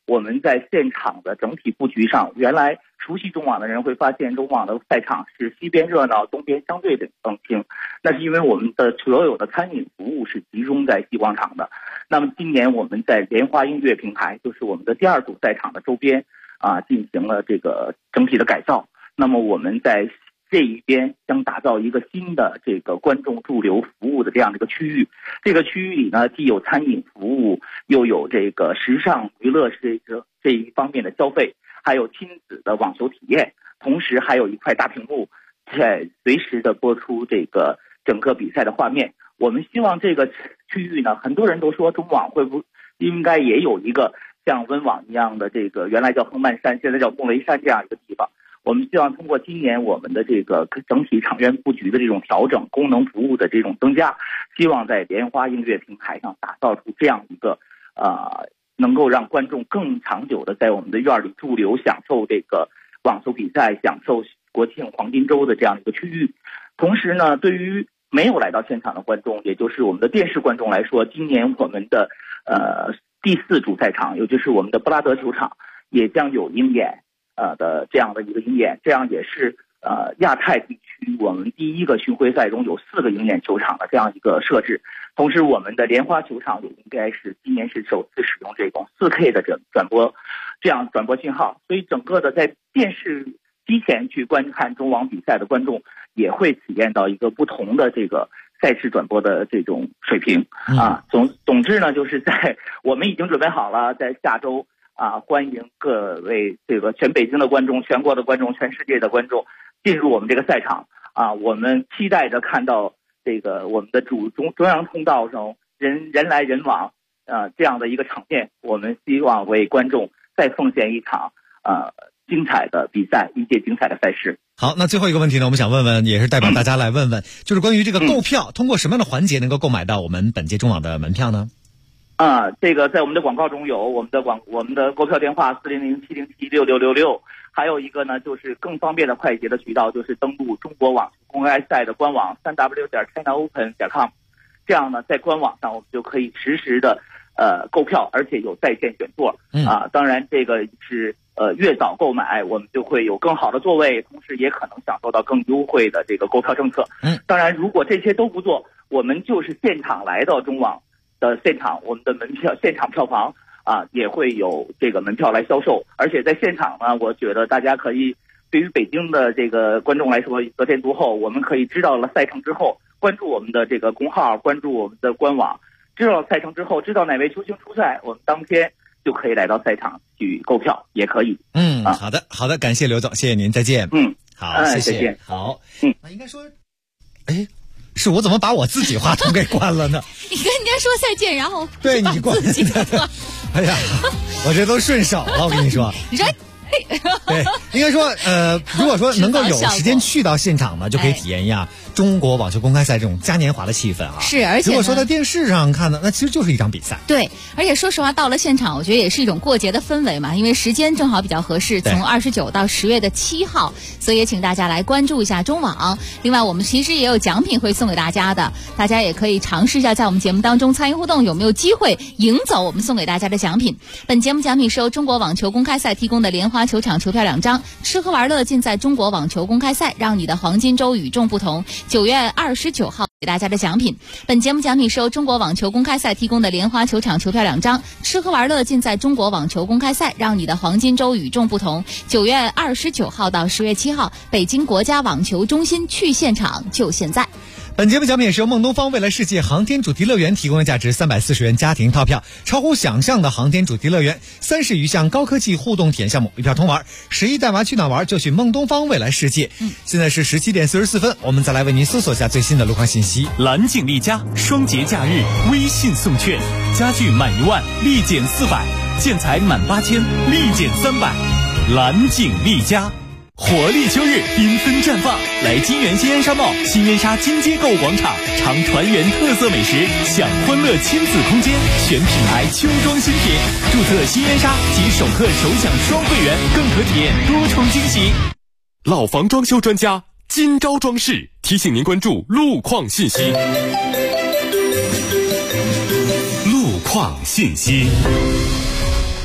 我们在现场的整体布局上，原来熟悉中网的人会发现，中网的赛场是西边热闹，东边相对的冷清。那是因为我们的所有的餐饮服务是集中在西广场的。那么今年我们在莲花音乐平台，就是我们的第2组赛场的周边进行了这个整体的改造。那么我们在这一边将打造一个新的这个观众驻留服务的这样的一个区域。这个区域里呢，既有餐饮服务，又有这个时尚娱乐这一方面的消费，还有亲子的网球体验，同时还有一块大屏幕，在随时的播出这个整个比赛的画面。我们希望这个区域呢，很多人都说中网会不应该也有一个像温网一样的这个原来叫横漫山，现在叫贡雷山这样一个地方。我们希望通过今年我们的这个整体场院布局的这种调整，功能服务的这种增加，希望在莲花音乐平台上打造出这样一个能够让观众更长久的在我们的院里驻留，享受这个网球比赛，享受国庆黄金周的这样一个区域。同时呢，对于没有来到现场的观众，也就是我们的电视观众来说，今年我们的第4主赛场，也就是我们的布拉德球场，也将有鹰眼的这样的一个鹰眼，这样也是亚太地区我们第一个巡回赛中有4个鹰眼球场的这样一个设置。同时我们的莲花球场也应该是今年是首次使用这种 4K 的转播信号，所以整个的在电视机前去观看中网比赛的观众也会体验到一个不同的这个赛事转播的这种水平总之呢，就是在我们已经准备好了，在下周欢迎各位这个全北京的观众、全国的观众、全世界的观众进入我们这个赛场我们期待着看到这个我们的中央通道上人来人往这样的一个场面。我们希望为观众再奉献一场精彩的比赛，一届精彩的赛事。 好，那最后一个问题呢，我们想问问，也是代表大家来问问，就是关于这个购票，通过什么样的环节能够购买到我们本届中网的门票呢？ 这个在我们的广告中有我们的购票电话400-707-6666，还有一个呢就是更方便的快捷的渠道，就是登录中国网球公开赛的官网3w.chinaopen.com， 这样呢在官网上我们就可以实时的购票，而且有在线选座当然这个是越早购买我们就会有更好的座位，同时也可能享受到更优惠的这个购票政策。当然如果这些都不做，我们就是现场来到中网的现场，我们的门票现场票房也会有这个门票来销售。而且在现场呢，我觉得大家可以，对于北京的这个观众来说，得天独厚，我们可以知道了赛程之后，关注我们的这个公号，关注我们的官网，知道赛程之后，知道哪位球星出赛，我们当天就可以来到赛场去购票，也可以。 好的，感谢刘总，谢谢您，再见。好，谢谢。 再见。 好，那应该说，是我怎么把我自己话筒给关了呢？ 你跟人家说再见，然后对你关自己的话。 哎呀，我这都顺手了，我跟你说。 你说。 对，应该说，如果说能够有时间去到现场呢，就可以体验一下中国网球公开赛这种嘉年华的气氛是，而且如果说在电视上看呢，那其实就是一场比赛。 对，而且说实话，到了现场，我觉得也是一种过节的氛围嘛，因为时间正好比较合适，从29到10月7号，所以也请大家来关注一下中网。另外，我们其实也有奖品会送给大家的，大家也可以尝试一下在我们节目当中参与互动，有没有机会赢走我们送给大家的奖品。本节目奖品是由中国网球公开赛提供的莲花球场球票2张，吃喝玩乐尽在中国网球公开赛，让你的黄金周与众不同。9月29号给大家的奖品，本节目奖品是由中国网球公开赛提供的莲花球场球票2张，吃喝玩乐尽在中国网球公开赛，让你的黄金周与众不同。9月29号到10月7号，北京国家网球中心去现场就现在。 本节目奖品也是由孟东方未来世界航天主题乐园提供的价值340元家庭套票，超乎想象的航天主题乐园，30余项高科技互动体验项目，一票通玩。11带娃去哪玩就去孟东方未来世界。现在是17点44分，我们再来为您搜索一下最新的路况信息。 蓝景丽家双节假日微信送券，家具满1万立减400，建材满8000立减300。蓝景丽家。活力秋日缤纷绽放，来金源新烟沙贸新烟沙金街购物广场，尝团圆特色美食，享欢乐亲子空间，选品牌秋装新品，注册新烟沙及首客首享双会员，更可体验多重惊喜。 老房装修专家金招装饰提醒您关注路况信息。路况信息。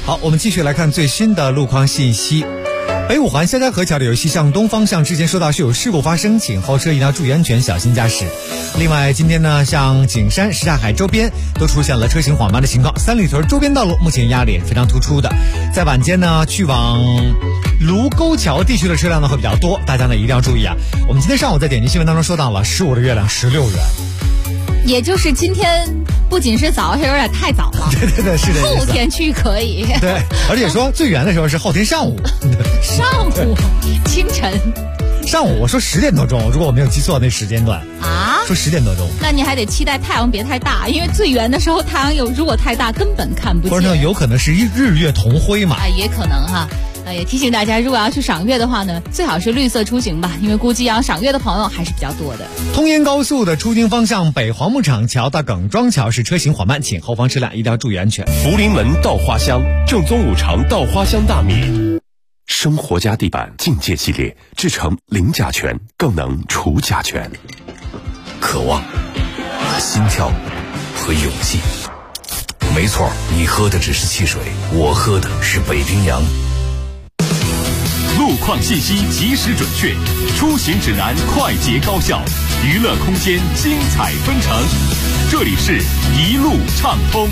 好，我们继续来看最新的路况信息。北五环肖家河桥的有西向东方向之前说到是有事故发生，请后车一定要注意安全，小心驾驶。另外今天呢，像景山、什刹海周边都出现了车行缓慢的情况，三里屯周边道路目前压力也是非常突出的。在晚间呢，去往卢沟桥地区的车辆呢会比较多，大家呢一定要注意啊。我们今天上午在点击新闻当中说到了15的月亮16圆， 也就是今天不仅是早，而且有点太早了。 对对对，是的。 后天去可以。 对，而且说最圆的时候是后天上午。 上午，清晨。 上午我说10点多钟，如果我没有记错那时间段啊， 说10点多钟。 那你还得期待太阳别太大，因为最圆的时候太阳如果太大根本看不见。 不是，那有可能是日月同辉嘛？ 也可能哈。也提醒大家，如果要去赏月的话呢，最好是绿色出行吧，因为估计要赏月的朋友还是比较多的。 通燕高速的出京方向北黄牧场桥到耿庄桥是车行缓慢，请后方车辆一定要注意安全。 福临门稻花香，正宗五常稻花香大米。生活家地板境界系列制成零甲醛，更能除甲醛。 渴望、心跳和勇气。没错，你喝的只是汽水，我喝的是北冰洋。 路况信息及时准确，出行指南快捷高效，娱乐空间精彩纷呈。这里是一路畅通。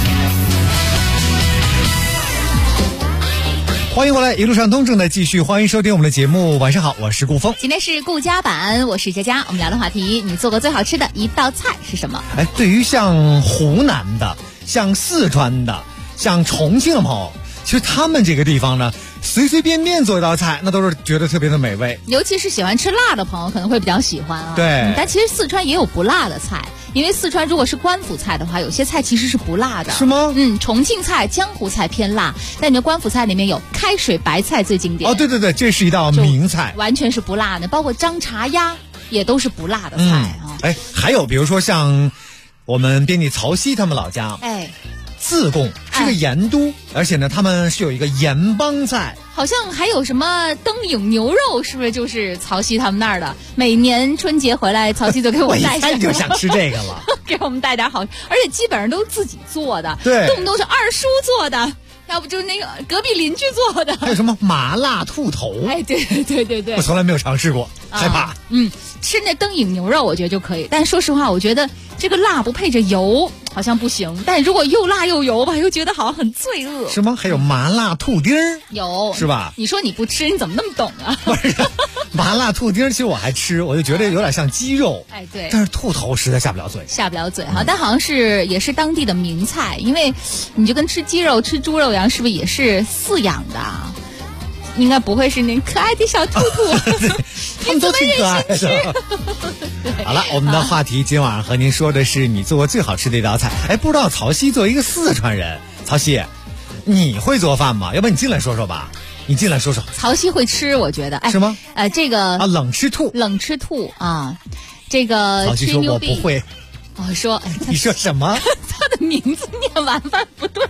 欢迎回来，一路畅通正在继续，欢迎收听我们的节目。晚上好，我是顾峰。 今天是顾家版，我是佳佳。我们聊的话题，你做过最好吃的一道菜是什么？ 对于像湖南的、像四川的、像重庆的朋友，其实他们这个地方呢，随随便便做一道菜，那都是觉得特别的美味。 尤其是喜欢吃辣的朋友可能会比较喜欢啊。 对， 但其实四川也有不辣的菜，因为四川如果是官府菜的话，有些菜其实是不辣的。 是吗？ 重庆菜、江湖菜偏辣，但你的官府菜里面有开水白菜最经典。 哦，对对对，这是一道名菜， 完全是不辣的，包括张茶鸭也都是不辣的菜啊。 还有比如说像我们边地曹溪他们老家，自贡是个盐都，而且呢，他们是有一个盐帮菜， 好像还有什么灯影牛肉，是不是就是曹溪他们那儿的？每年春节回来，曹溪就给我带上。 我一看就想吃这个了， 给我们带点好，而且基本上都自己做的， 对， 动不动是二叔做的，要不就是那个隔壁邻居做的。 还有什么麻辣兔头？ 对， 我从来没有尝试过，害怕。 吃那灯影牛肉我觉得就可以，但说实话，我觉得这个辣不配着油好像不行，但如果又辣又油吧，又觉得好像很罪恶。 是吗？还有麻辣兔丁儿， 有是吧？ 你说你不吃，你怎么那么懂啊？ 不是，麻辣兔丁儿其实我还吃，我就觉得有点像鸡肉。 对。 但是兔头实在下不了嘴哈。但好像也是当地的名菜，因为你就跟吃鸡肉、吃猪肉一样，是不是也是饲养的？应该不会是那可爱的小兔兔， 他们都挺可爱的。好了，我们的话题今晚和您说的是你做过最好吃的一道菜。不知道曹溪作为一个四川人，曹溪，你会做饭吗？要不然你进来说说吧。你进来说说。 曹溪会吃，我觉得。 是吗？ 这个冷吃兔啊，这个曹溪说我不会。 我说， 你说什么？ 他的名字念完饭不对。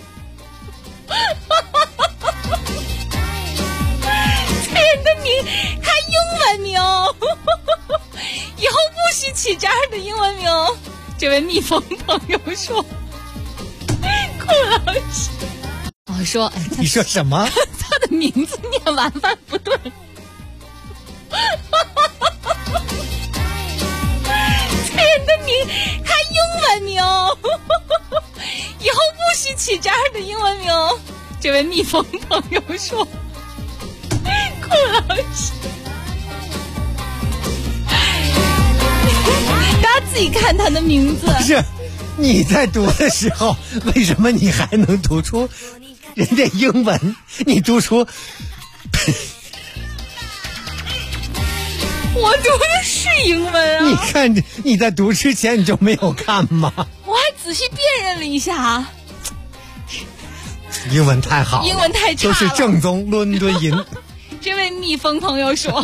人的名，他英文名，以后不许起这样的英文名。这位蜜蜂朋友说，顾老师，我说， 你说什么？ 他的名字念完饭不对。人的名，他英文名，以后不许起这样的英文名。这位蜜蜂朋友说。顾老师，大家自己看他的名字。 不是，你在读的时候，为什么你还能读出人家英文？你读出， 我读的是英文啊！ 你看你在读之前你就没有看吗？ 我还仔细辨认了一下。 英文太好了， 英文太差了， 都是正宗伦敦音。 这位蜜蜂朋友说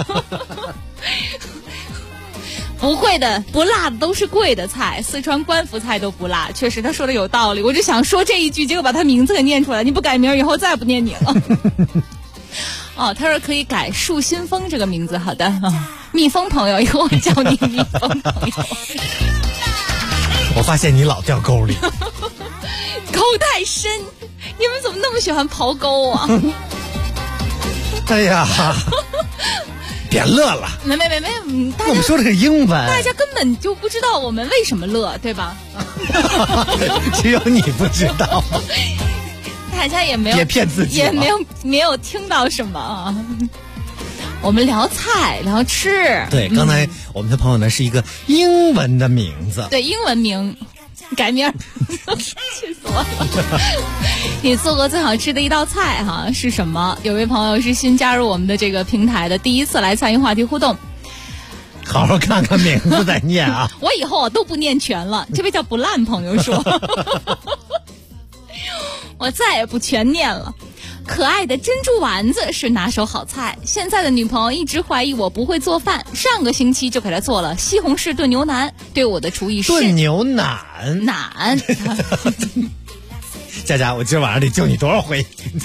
不会的，不辣的都是贵的菜，四川官府菜都不辣，确实他说的有道理。我就想说这一句，结果把他名字给念出来，你不改名以后再不念你了。他说可以改树新风这个名字。好的，蜜蜂朋友，以后我叫你蜜蜂朋友。 我发现你老掉沟里， 沟太深， 你们怎么那么喜欢刨沟啊？ 哎呀，别乐了。 没， 我们说的是英文， 大家根本就不知道我们为什么乐，对吧？ 只有你不知道。 大家也没有， 别骗自己， 也没有听到什么啊。我们聊菜，聊吃。 对，刚才我们的朋友呢是一个英文的名字， 对，英文名改名，气死我了！你做过最好吃的一道菜哈是什么？有位朋友是新加入我们的这个平台的，第一次来参与话题互动。 好好看看名字再念啊！ 我以后都不念全了，这位叫不烂朋友说，我再也不全念了。可爱的珍珠丸子是拿手好菜，现在的女朋友一直怀疑我不会做饭，上个星期就给她做了西红柿炖牛腩，对我的厨艺炖牛腩。佳佳，我今儿晚上得救你多少回？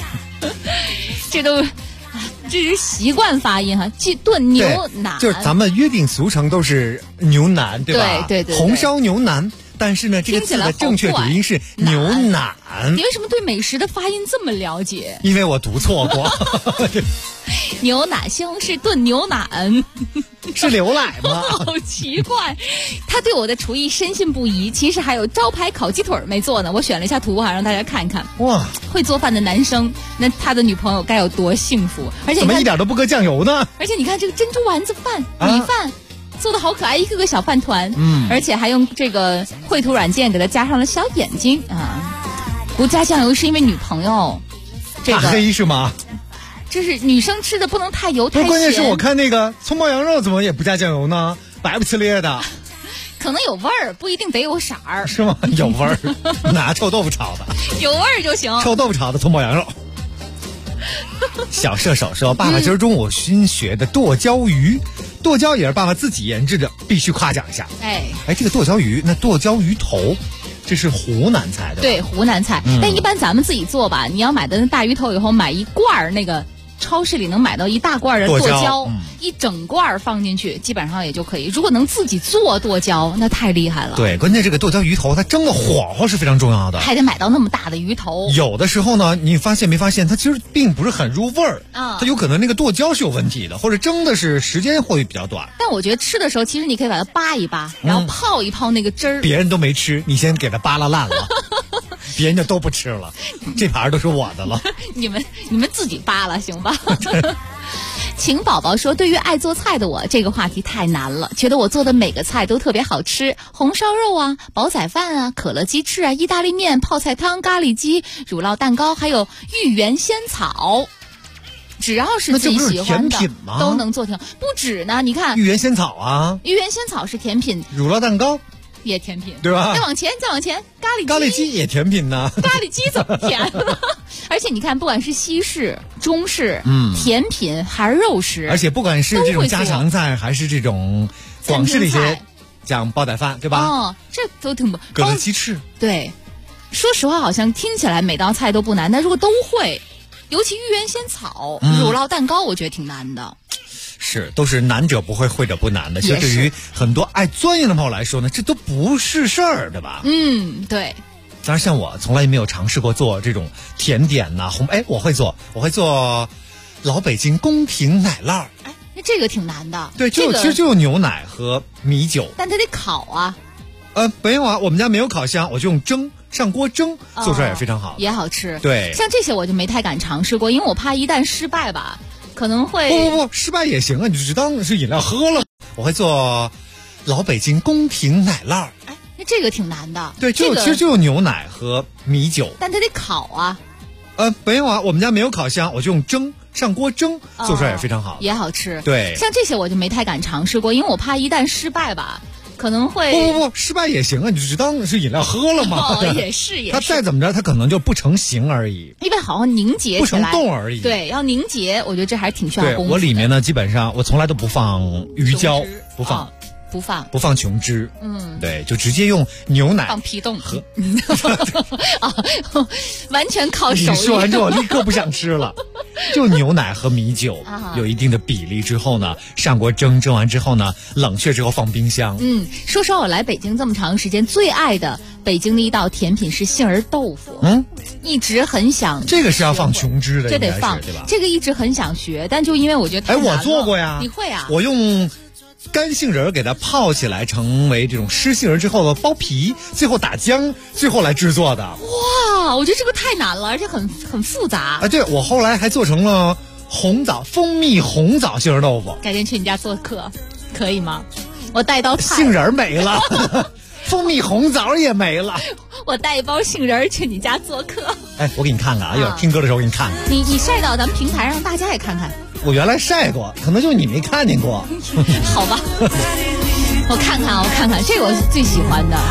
这是习惯发音哈，炖牛腩， 就是咱们约定俗成都是牛腩，对吧？ 对， 红烧牛腩。但是呢，这个字的正确读音是牛腩。 你为什么对美食的发音这么了解？ 因为我读错过。 牛腩西红柿炖牛腩是牛奶吗？ 好奇怪，他对我的厨艺深信不疑。其实还有招牌烤鸡腿没做呢，我选了一下图哈，让大家看看。哇，会做饭的男生，那他的女朋友该有多幸福？而且怎么一点都不搁酱油呢？ 而且你看这个珍珠丸子饭、米饭。做的好可爱，一个个小饭团，而且还用这个绘图软件给它加上了小眼睛啊。不加酱油是因为女朋友这个大黑是吗？ 这是女生吃的不能太油太咸。 关键是我看那个葱爆羊肉怎么也不加酱油呢？白不呲咧的。 可能有味儿，不一定得有色儿。 是吗？有味儿，拿臭豆腐炒的。 有味儿就行。 臭豆腐炒的葱爆羊肉。小射手说：“爸爸今儿中午新学的剁椒鱼，剁椒也是爸爸自己研制的，必须夸奖一下。”这个剁椒鱼，那剁椒鱼头，这是湖南菜的。 对，湖南菜。但一般咱们自己做吧，你要买的那大鱼头以后，买一罐那个。超市里能买到一大罐的剁椒，一整罐放进去，基本上也就可以。如果能自己做剁椒，那太厉害了。 对，关键这个剁椒鱼头，它蒸的火候是非常重要的， 还得买到那么大的鱼头。 有的时候呢，你发现没发现，它其实并不是很入味儿啊，它有可能那个剁椒是有问题的，或者蒸的是时间会比较短。 但我觉得吃的时候，其实你可以把它扒一扒，然后泡一泡那个汁儿。 别人都没吃，你先给它扒拉烂了。别人就都不吃了，这盘都是我的了。 你们自己扒了行吧？晴宝宝说，对于爱做菜的我，这个话题太难了，觉得我做的每个菜都特别好吃，红烧肉啊，煲仔饭啊，可乐鸡翅啊，意大利面，泡菜汤，咖喱鸡，乳酪蛋糕，还有芋圆仙草，只要是自己喜欢的都能做甜。不止呢，你看芋圆仙草啊， 芋圆仙草是甜品， 乳酪蛋糕也甜品， 对吧？ 再往前，咖喱鸡也甜品呢。 咖喱鸡怎么甜？而且你看，不管是西式、中式，甜品还是肉食， 而且不管是这种家常菜，还是这种广式的一些讲煲仔饭，对吧？ 哦，这都挺不。 可乐鸡翅， 对，说实话，好像听起来每道菜都不难，但如果都会，尤其芋圆仙草、乳酪蛋糕，我觉得挺难的。 是，都是难者不会，会者不难的。其实对于很多爱钻研的朋友来说呢，这都不是事儿，对吧？ 对。 当然，像我从来没有尝试过做这种甜点呐，我会做老北京宫廷奶酪。 那这个挺难的。 对，其实就用牛奶和米酒， 但它得烤啊。 没有啊，我们家没有烤箱，我就用上锅蒸，做出来也非常好， 也好吃。 对， 像这些我就没太敢尝试过，因为我怕一旦失败吧。可能会不失败也行啊，你就当是饮料喝了。我会做老北京宫廷奶酪。 那这个挺难的。 对，其实就用牛奶和米酒， 但它得烤啊。 没有啊，我们家没有烤箱，我就用上锅蒸，做出来也非常好， 也好吃。 对， 像这些我就没太敢尝试过，因为我怕一旦失败吧。可能会不失败也行啊，你就当是饮料喝了嘛。 也是。 它再怎么着，它可能就不成形而已， 因为好像凝结起来不成冻而已。 对，要凝结，我觉得这还是挺需要功夫的。 我里面呢，基本上我从来都不放鱼胶，不放。 不放琼脂，对，就直接用牛奶放皮冻和完全靠手艺。 你说完之后立刻不想吃了。就牛奶和米酒有一定的比例之后呢，上锅蒸完之后呢，冷却之后放冰箱。 说实话，我来北京这么长时间，最爱的北京的一道甜品是杏仁豆腐。一直很想， 这个是要放琼脂的， 这得放，对吧？这个一直很想学，但就因为我觉得太难了。 我做过呀。 你会啊？ 我用干杏仁给它泡起来，成为这种湿杏仁之后的剥皮，最后打浆，最后来制作的。 哇，我觉得这个太难了，而且很复杂。 对，我后来还做成了蜂蜜红枣杏仁豆腐。 改天去你家做客，可以吗？我带刀菜。 杏仁没了。蜂蜜红枣也没了， 我带一包杏仁去你家做客。 我给你看看啊，一会儿听歌的时候给你看看。 你晒到咱们平台让大家也看看。 我原来晒过，可能就你没看见过。 好吧，我看看，这个我最喜欢的。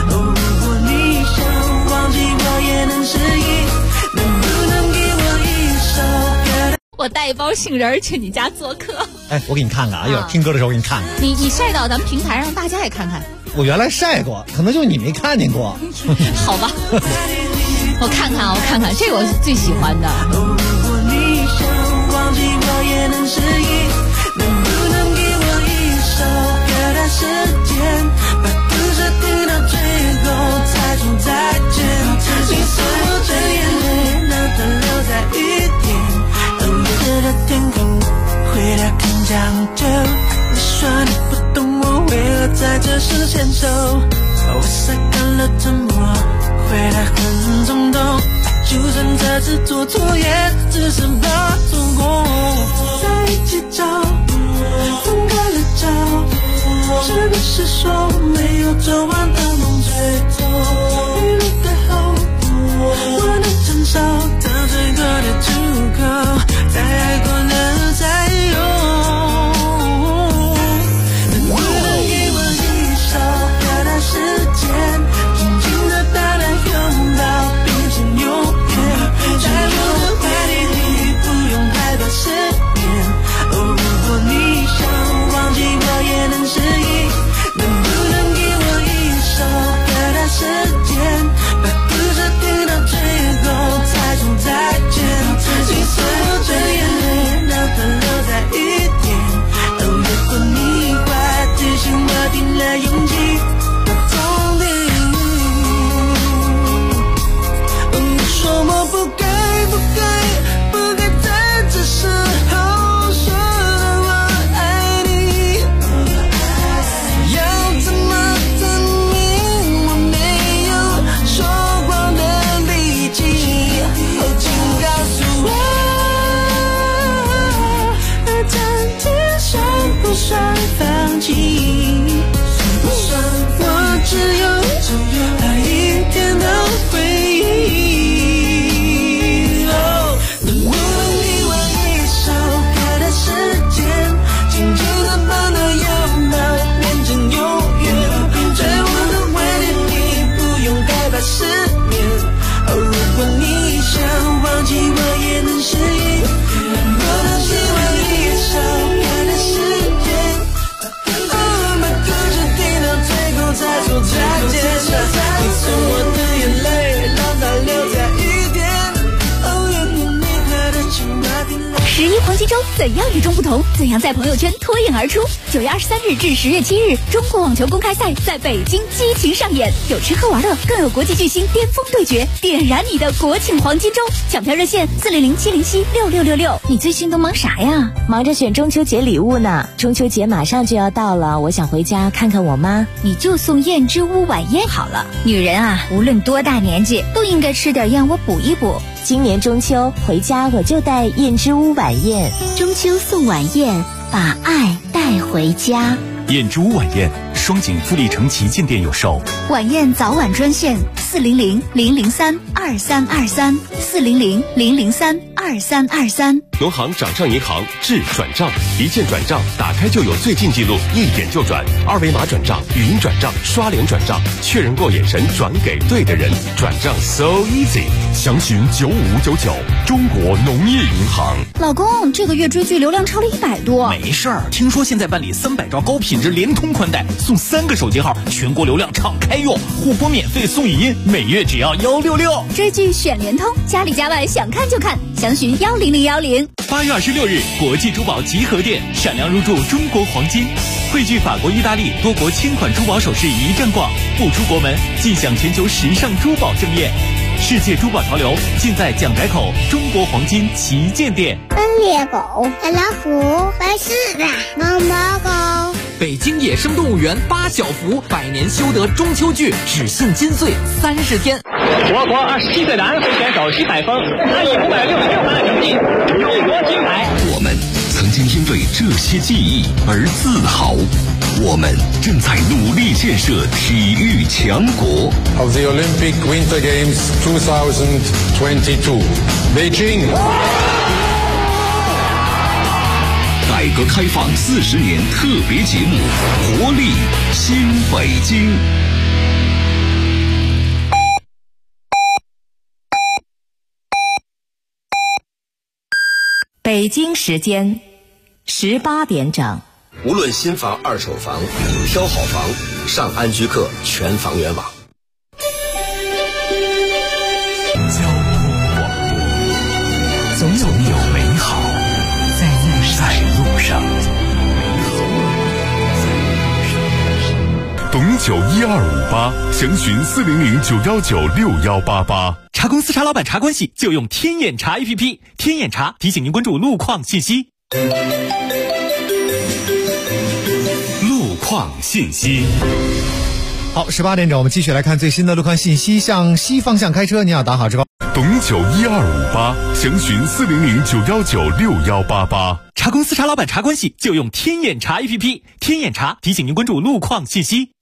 我带一包杏仁去你家做客。 我给你看看啊，一会儿听歌的时候给你看看。 你晒到咱们平台让大家也看看。 我原来晒过，可能就你没看见过。 好吧，我看看，这个我最喜欢的。 在这时牵手，我晒干了沉默，回来很冲动，就算这次做错也只是把做过。在一起找，分开了找，是不是说没有做完的梦最多？一路的后，我能承受到最后的出口，在爱过了才有。 怎样与众不同？怎样在朋友圈脱颖而出？9月23日至10月7日，中国网球公开赛在北京激情上演，有吃喝玩乐，更有国际巨星巅峰对决，点燃你的国庆黄金周！抢票热线400-707-6666。 你最近都忙啥呀？忙着选中秋节礼物呢。中秋节马上就要到了，我想回家看看我妈。 你就送燕之屋晚宴好了。女人啊，无论多大年纪，都应该吃点燕窝补一补。 今年中秋回家我就带燕之屋晚宴。 中秋送晚宴，把爱带回家。 燕之屋晚宴，双井富力城旗舰店有售。 晚宴早晚专线 400-003-2323，400-003-2323。 农行掌上银行智转账，一键转账，打开就有最近记录，一点就转，二维码转账，语音转账，刷脸转账，确认过眼神转给对的人，转账 so easy。详询95599，中国农业银行。 老公，这个月追剧流量超了100多。 没事儿，听说现在办理300兆高品质联通宽带，送3个手机号，全国流量敞开用，互播免费送语音，每月只要166。 追剧选联通，家里家外想看就看，详询10010。 8月26日，国际珠宝集合店闪亮入驻中国黄金，汇聚法国、意大利多国千款珠宝首饰一站逛，不出国门尽享全球时尚珠宝盛宴。世界珠宝潮流尽在蒋宅口中国黄金旗舰店。 猎狗、大老虎、白狮子、毛毛狗。 北京野生动物园8小福百年修得中秋剧，只信金穗30天。 我国27岁的安徽选手徐海峰，他以566分的成绩勇夺金牌。 我们曾经因为这些记忆而自豪，我们正在努力建设体育强国。 Of the Olympic Winter Games 2022, Beijing。 改革开放40年特别节目，活力新北京。 北京时间18点整。 无论新房、二手房，挑好房，上安居客全房源网。 交通广播，总有美好在路上。 董91258，详询400-919-6188。 茶公司茶老板茶关系就用天眼查 APP， 天眼查提醒您关注路况信息。 路况信息。 好，18点整，我们继续来看最新的路况信息。向西方向开车，你要打好这个。 董91258，详询400-919-6188。 茶公司茶老板茶关系就用天眼查 APP， 天眼查提醒您关注路况信息。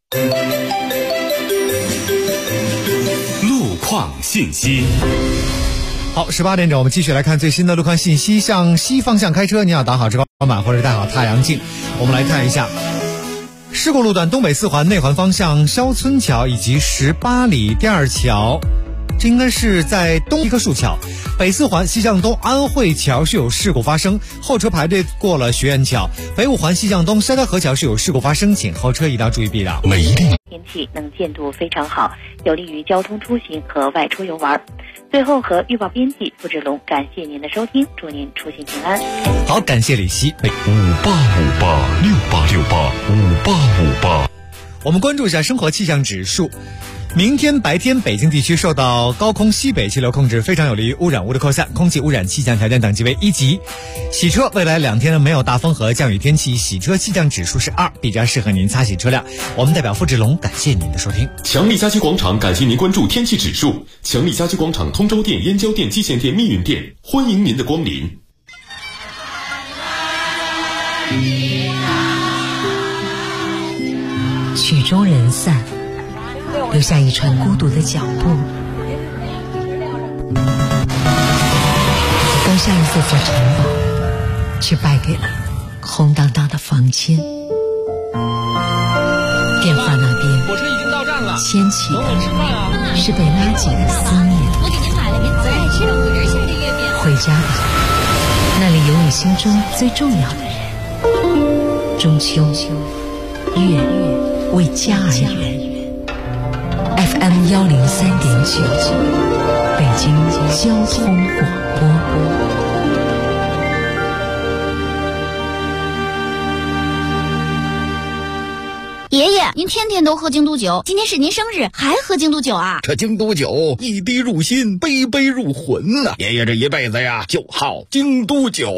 路况信息。 好，18点整，我们继续来看最新的路况信息。向西方向开车，你要打好这个板或者带好太阳镜。我们来看一下事故路段：东北4环内环方向肖村桥以及18里第二桥。这应该是在东一棵树桥，北4环西向东安慧桥是有事故发生，后车排队过了学院桥。北5环西向东沙家河桥是有事故发生，请后车一定要注意避让。 天气能见度非常好，有利于交通出行和外出游玩。最后和预报编辑付志龙感谢您的收听，祝您出行平安。 好，感谢李希。 5858686858， 我们关注一下生活气象指数。明天白天，北京地区受到高空西北气流控制，非常有利于污染物的扩散，空气污染气象条件等级为1级。洗车，未来2天呢没有大风和降雨天气，洗车气象指数是2，比较适合您擦洗车辆。我们代表付志龙感谢您的收听。 强力家居广场感谢您关注天气指数。强力家居广场通州店、燕郊店、蓟县店、密云店，欢迎您的光临。 曲终人散，留下一串孤独的脚步，兜下一座座城堡，却败给了空荡荡的房间。电话那边， 火车已经到站了， 牵起的是被拉紧的思念。 我给您买了您最爱吃的5仁馅的月饼。 回家吧，那里有你心中最重要的人。中秋，月为家而圆。FM 103.9，北京交通广播。 爷爷，您天天都喝京都酒，今天是您生日，还喝京都酒啊？ 这京都酒一滴入心，杯杯入魂呐！爷爷这一辈子呀，就好京都酒。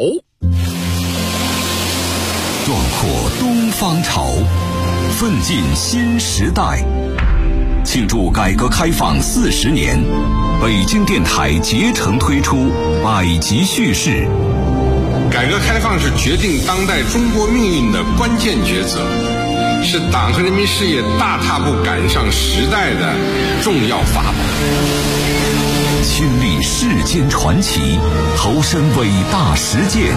壮阔东方潮，奋进新时代。庆祝改革开放40年，北京电台竭诚推出百集叙事。 改革开放是决定当代中国命运的关键抉择， 是党和人民事业大踏步赶上时代的重要法宝。 亲历世间传奇，投身伟大实践，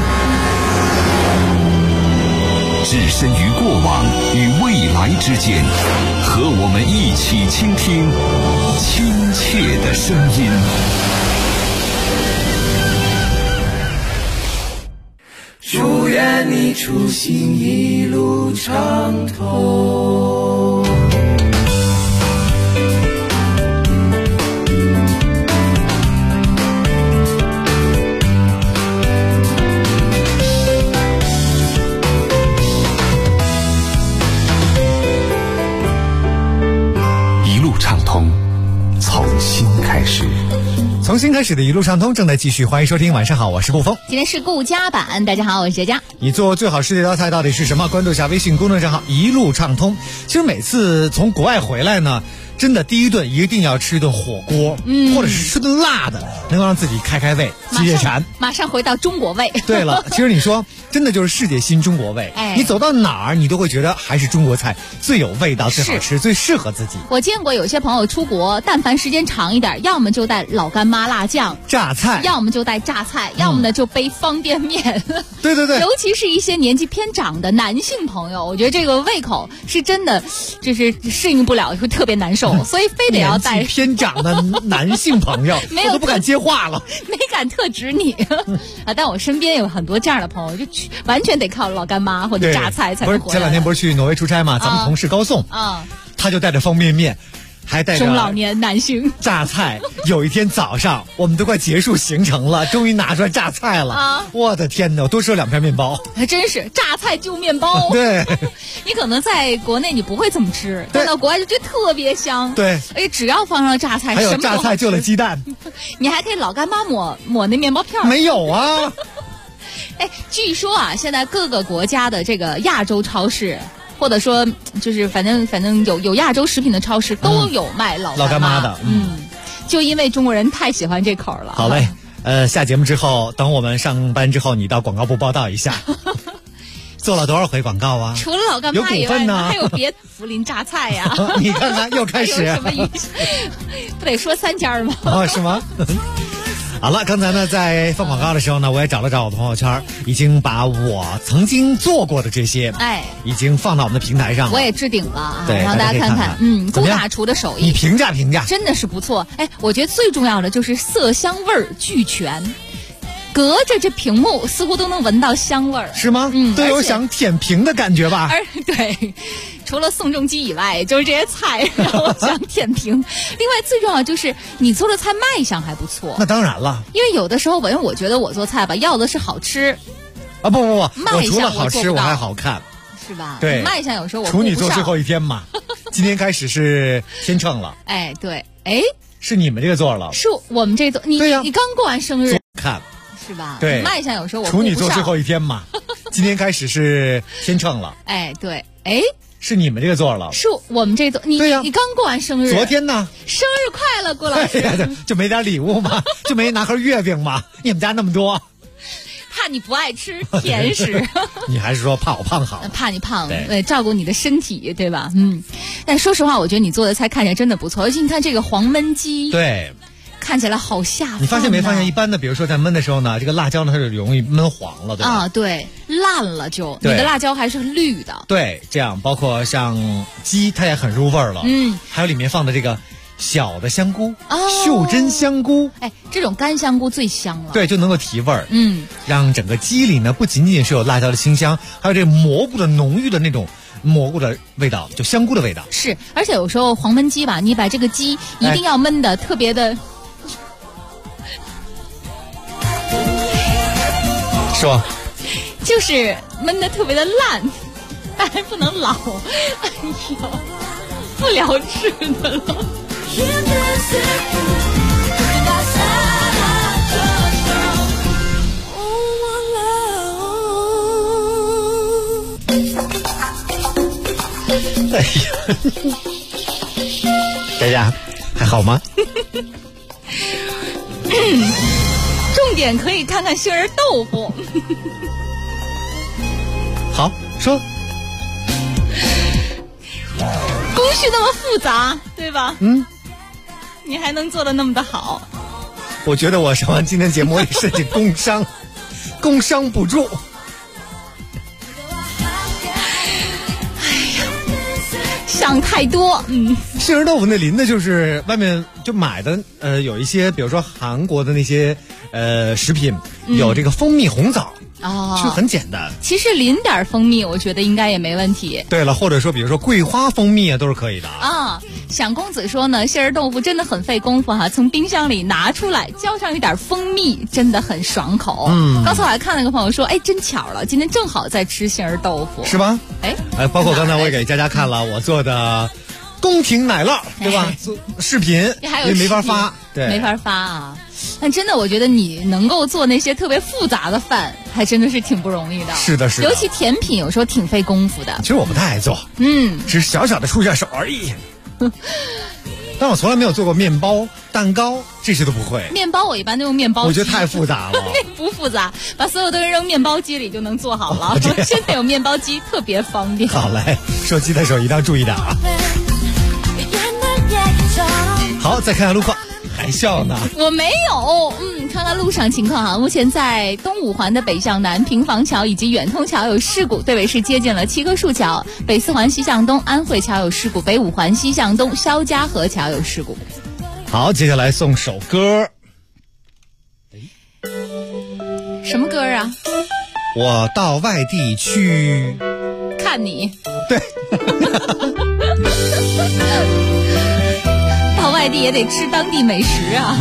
置身于过往与未来之间，和我们一起倾听亲切的声音。 祝愿你出行一路畅通。 一路畅通，从新开始。 从新开始的一路畅通正在继续，欢迎收听。晚上好，我是顾峰。 今天是顾家版，大家好，我是佳佳。 你做最好吃的一道菜到底是什么？关注一下微信公众账号一路畅通。其实每次从国外回来呢，真的第一顿一定要吃一顿火锅，或者是吃顿辣的，能够让自己开开胃，解解馋。 马上回到中国味。 对了，其实你说真的就是世界新中国味，你走到哪儿你都会觉得还是中国菜最有味道、最好吃、最适合自己。 我见过有些朋友出国，但凡时间长一点，要么就带老干妈辣酱、 榨菜， 要么就带榨菜，要么呢就背方便面。 对对对， 尤其是一些年纪偏长的男性朋友，我觉得这个胃口是真的就是适应不了，会特别难受，所以非得要带。 年纪偏长的男性朋友，我都不敢接话了， 没敢特指你啊！但我身边有很多这样的朋友，就完全得靠老干妈或者榨菜才能活。 前两天不是去挪威出差嘛，咱们同事高颂他就带着方便面，还带着中老年男性榨菜。有一天早上，我们都快结束行程了，终于拿出来榨菜了。我的天哪，我多吃了2片面包。 还真是榨菜就面包。 对， 你可能在国内你不会这么吃，但到国外就觉得特别香。 对， 而且只要放上榨菜， 还有榨菜就了鸡蛋， 你还可以老干妈抹那面包片。 没有啊。 哎，据说啊，现在各个国家的这个亚洲超市，或者说就是反正有亚洲食品的超市都有卖老干妈的。 就因为中国人太喜欢这口了。 好嘞，下节目之后，等我们上班之后，你到广告部报道一下。做了多少回广告啊？ 除了老干妈以外呢，还有别的涪陵榨菜呀。 你看看，又开始。 什么意思？不得说3家吗？ 是吗？好了，刚才呢在放广告的时候呢，我也找了找我的朋友圈，已经把我曾经做过的这些，已经放到我们的平台上了。 我也置顶了， 对， 让大家看看。顾大厨的手艺， 你评价， 真的是不错。哎，我觉得最重要的就是色香味儿俱全。隔着这屏幕，似乎都能闻到香味儿， 是吗？都有想舔屏的感觉吧？ 对，除了宋仲基以外，就是这些菜让我想舔屏。另外，最重要的就是你做的菜卖相还不错。 那当然了， 因为有的时候，我觉得我做菜吧，要的是好吃。 啊不，我除了好吃， 我还好看， 是吧？ 对， 卖相有时候我处女座最后一天嘛，今天开始是天秤了。 哎，对， 是你们这个座了， 是我们这座。你刚过完生日， 看。 是吧？ 对， 卖相有时候我处女座最后一天嘛，今天开始是天秤了。 哎，对， 是你们这个座了， 是我们这座。你刚过完生日， 昨天呢？ 生日快乐，郭老师。 就没点礼物吗？就没拿盒月饼吗？你们家那么多， 怕你不爱吃甜食。 你还是说怕我胖好？ 怕你胖，照顾你的身体，对吧？但说实话，我觉得你做的菜看起来真的不错，而且你看这个黄焖鸡， 对。 看起来好下饭。 你发现没发现，一般的比如说在焖的时候呢，这个辣椒呢它就容易焖黄了，对吧？ 对，烂了就。你的辣椒还是绿的。 对，这样包括像鸡，它也很入味了。还有里面放的这个小的香菇，袖珍香菇。 这种干香菇最香了。 对，就能够提味儿。让整个鸡里呢不仅仅是有辣椒的清香，还有这个蘑菇的浓郁的那种。蘑菇的味道，就香菇的味道。 是，而且有时候黄焖鸡吧，你把这个鸡一定要焖的特别的。 说， 就是焖的特别的烂，但还不能老。哎呀，不聊吃的了。 哎呀，佳佳还好吗？ 重点可以看看杏仁豆腐。 好，说。 序那么复杂，对吧？你还能做得那么的好？ 我觉得我上完今天节目也申请工伤，工伤补助。 想太多。 杏仁豆腐那淋的就是外面就买的，有一些比如说韩国的那些食品，有这个蜂蜜红枣。就很简单。 其实淋点蜂蜜我觉得应该也没问题。 对了，或者说比如说桂花蜂蜜啊，都是可以的啊。想公子说呢，杏仁豆腐真的很费功夫哈，从冰箱里拿出来，浇上一点蜂蜜，真的很爽口。刚才我还看了一个朋友说，哎，真巧了，今天正好在吃杏仁豆腐， 是吧？包括刚才我也给佳佳看了我做的宫廷奶酪，对吧？做视频也没法发，对， 没法发啊。但真的，我觉得你能够做那些特别复杂的饭，还真的是挺不容易的。 是的，是的。 尤其甜品有时候挺费功夫的。 其实我不太爱做，只是小小的出一下手而已。但我从来没有做过面包、蛋糕，这些都不会。 面包我一般都用面包机， 我觉得太复杂了。 那不复杂，把所有东西扔面包机里就能做好了。现在有面包机特别方便。 好嘞，说鸡的时候一定要注意点啊。好，再看看路况。还笑呢？ 我没有。看看路上情况哈。目前在东五环的北向南平房桥以及远通桥有事故，对尾是接近了七棵树桥；北四环西向东安慧桥有事故，北五环西向东肖家河桥有事故。 好，接下来送首歌。 什么歌啊？ 我到外地去看你。 对。 到外地也得吃当地美食啊。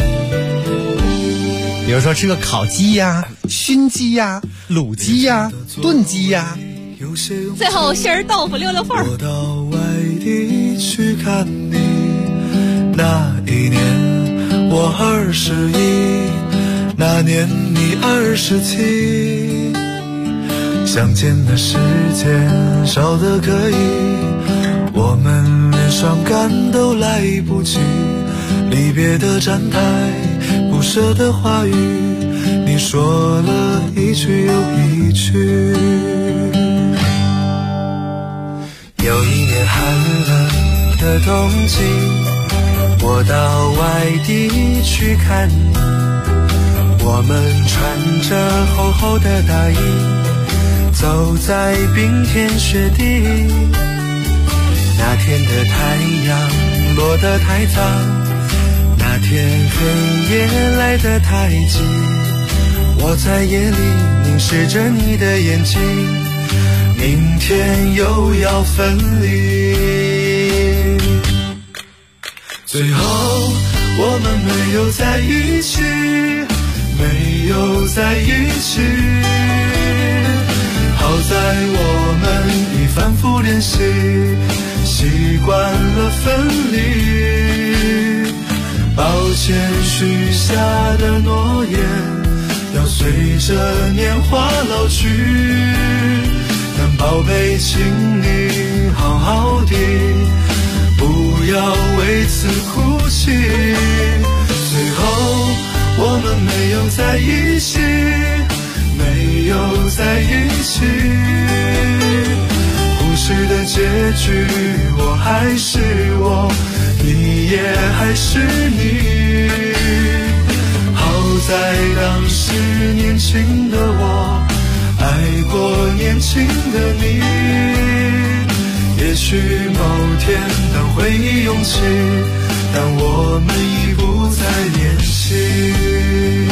比如说吃个烤鸡呀、熏鸡呀、卤鸡呀、炖鸡呀。 最后杏仁豆腐溜溜缝。 我到外地去看你，那一年我21，那年你27，相见的时间少得可以，我们连伤感都来不及，离别的站台，不舍的话语，你说了一句又一句。有一年寒冷的冬季，我到外地去看你，我们穿着厚厚的大衣，走在冰天雪地，那天的太阳落得太早，那天黑夜来得太急，我在夜里凝视着你的眼睛，明天又要分离。最后我们没有在一起，没有在一起，好在我们已反复练习，习惯了分离。抱歉许下的诺言要随着年华老去，但宝贝请你好好的，不要为此哭泣。最后我们没有在一起，没有在一起，故事的结局我还是我，你也还是你。好在当时年轻的我爱过年轻的你，也许某天当回忆涌起，但我们已不再联系。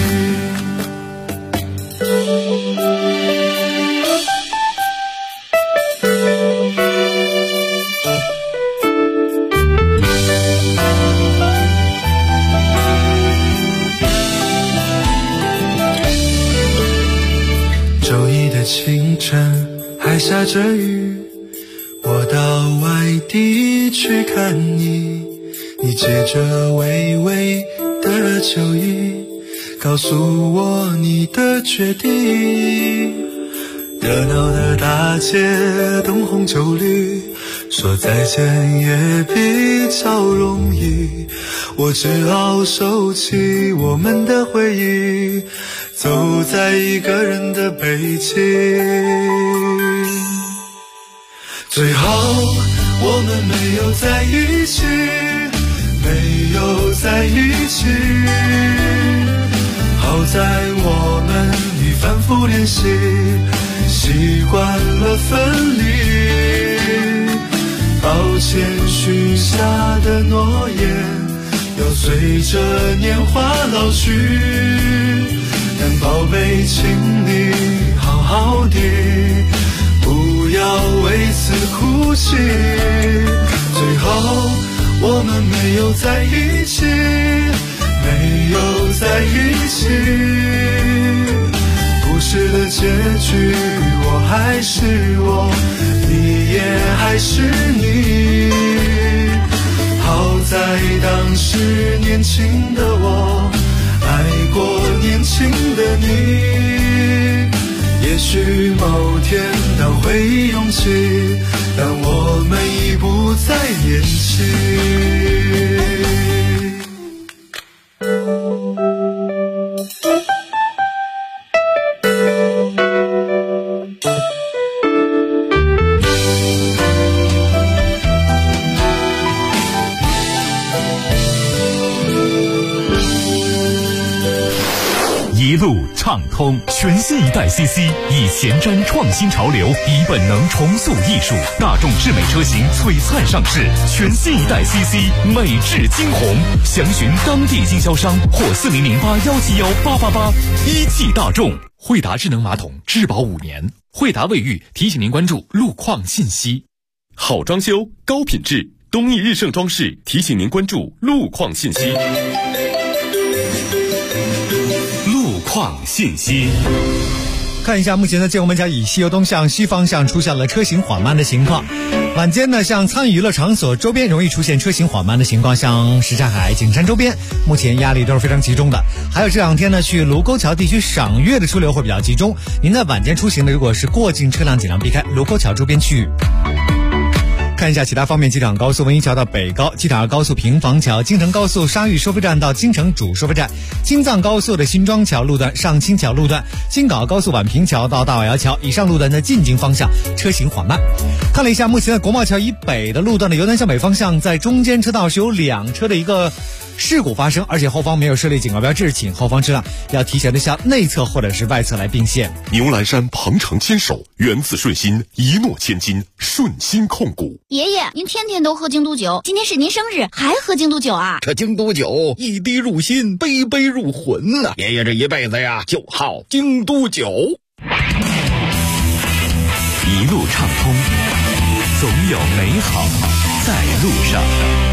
周一的清晨还下着雨，我到外地去看你，你借着微微的酒意告诉我你的决定。热闹的大街灯红酒绿，说再见也比较容易，我只好收起我们的回忆，走在一个人的北京。最后我们没有在一起，没有在一起。好在我们已反复练习，习惯了分离。抱歉许下的诺言要随着年华老去，但宝贝请你好好的，不要为此哭泣。最后我们没有在一起，没有在一起。故事的结局，我还是我，你也还是你。好在当时年轻的我爱过年轻的你。也许某天当回忆涌起，但我们已不再年轻。 一路畅通，全新一代 CC 以前瞻创新潮流，以本能重塑艺术，大众智美车型璀璨上市，全新一代 CC 美质惊鸿，详询当地经销商或4008171888。一汽大众，惠达智能马桶质保5年。惠达卫浴提醒您关注路况信息。 好装修，高品质，东义日盛装饰提醒您关注路况信息。 路况信息。 看一下目前的建国门桥以西游东向西方向出现了车行缓慢的情况。晚间呢，像参与娱乐场所周边容易出现车行缓慢的情况，像什刹海、景山周边目前压力都是非常集中的。还有这两天呢，去卢沟桥地区赏月的车流会比较集中，您在晚间出行的如果是过境车辆，尽量避开卢沟桥周边区域。看一下其他方面，机场高速文一桥到北高，机场二高速平房桥，京承高速沙峪收费站到京承主收费站，京藏高速的新庄桥路段、上清桥路段，京港高速宛平桥到大瓦窑桥以上路段的进京方向车行缓慢。看了一下目前的国贸桥以北的路段的由南向北方向，在中间车道是有2车的一个事故发生，而且后方没有设立警告标志，请后方车辆要提前的向内侧或者是外侧来并线。 牛栏山鹏程牵手，源自顺心，一诺千金，顺心控股。 爷爷，您天天都喝京都酒，今天是您生日，还喝京都酒啊？ 这京都酒一滴入心，杯杯入魂呐！爷爷这一辈子呀，就好京都酒。 一路畅通，总有美好在路上。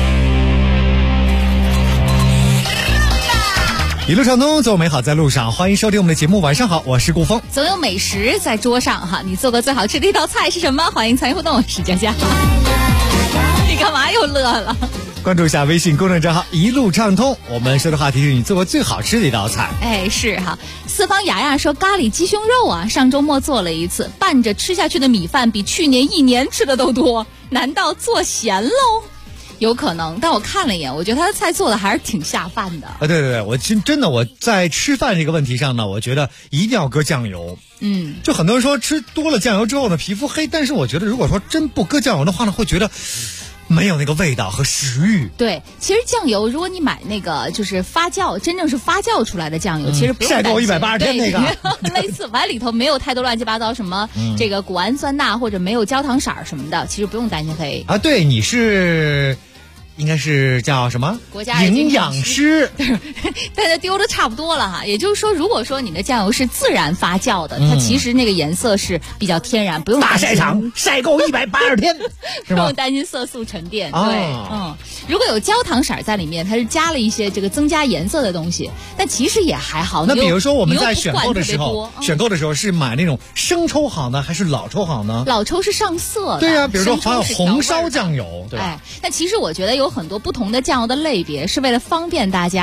一路畅通，总有美好在路上。欢迎收听我们的节目，晚上好，我是顾峰。 总有美食在桌上哈，你做过最好吃的一道菜是什么？欢迎参与互动，我是佳佳。你干嘛又乐了？ 关注一下微信公众账号一路畅通，我们说的话题是你做过最好吃的一道菜。 哎，是哈。四方雅雅说咖喱鸡胸肉啊，上周末做了一次，拌着吃下去的米饭比去年1年吃的都多，难道做咸喽？有可能，但我看了一眼，我觉得他的菜做的还是挺下饭的。 对，我真的我在吃饭这个问题上呢，我觉得一定要搁酱油。就很多人说吃多了酱油之后呢，皮肤黑，但是我觉得如果说真不搁酱油的话呢，会觉得没有那个味道和食欲。 对，其实酱油，如果你买那个就是发酵，真正是发酵出来的酱油，其实不用担心。 晒够180天那个， 类似，完里头没有太多乱七八糟什么这个谷氨酸钠或者没有焦糖色什么的，其实不用担心黑啊。对，你是。应该是叫什么？ 国家营养师， 大家丢的差不多了哈。也就是说，如果说你的酱油是自然发酵的，它其实那个颜色是比较天然，不用大晒场晒够180天， 不用担心色素沉淀。对，如果有焦糖色在里面，它是加了一些这个增加颜色的东西，但其实也还好。 那比如说我们在选购的时候，是买那种生抽好呢，还是老抽好呢？ 老抽是上色的。 对呀，比如说还有红烧酱油，对吧？ 但其实我觉得有很多不同的酱油的类别是为了方便大家，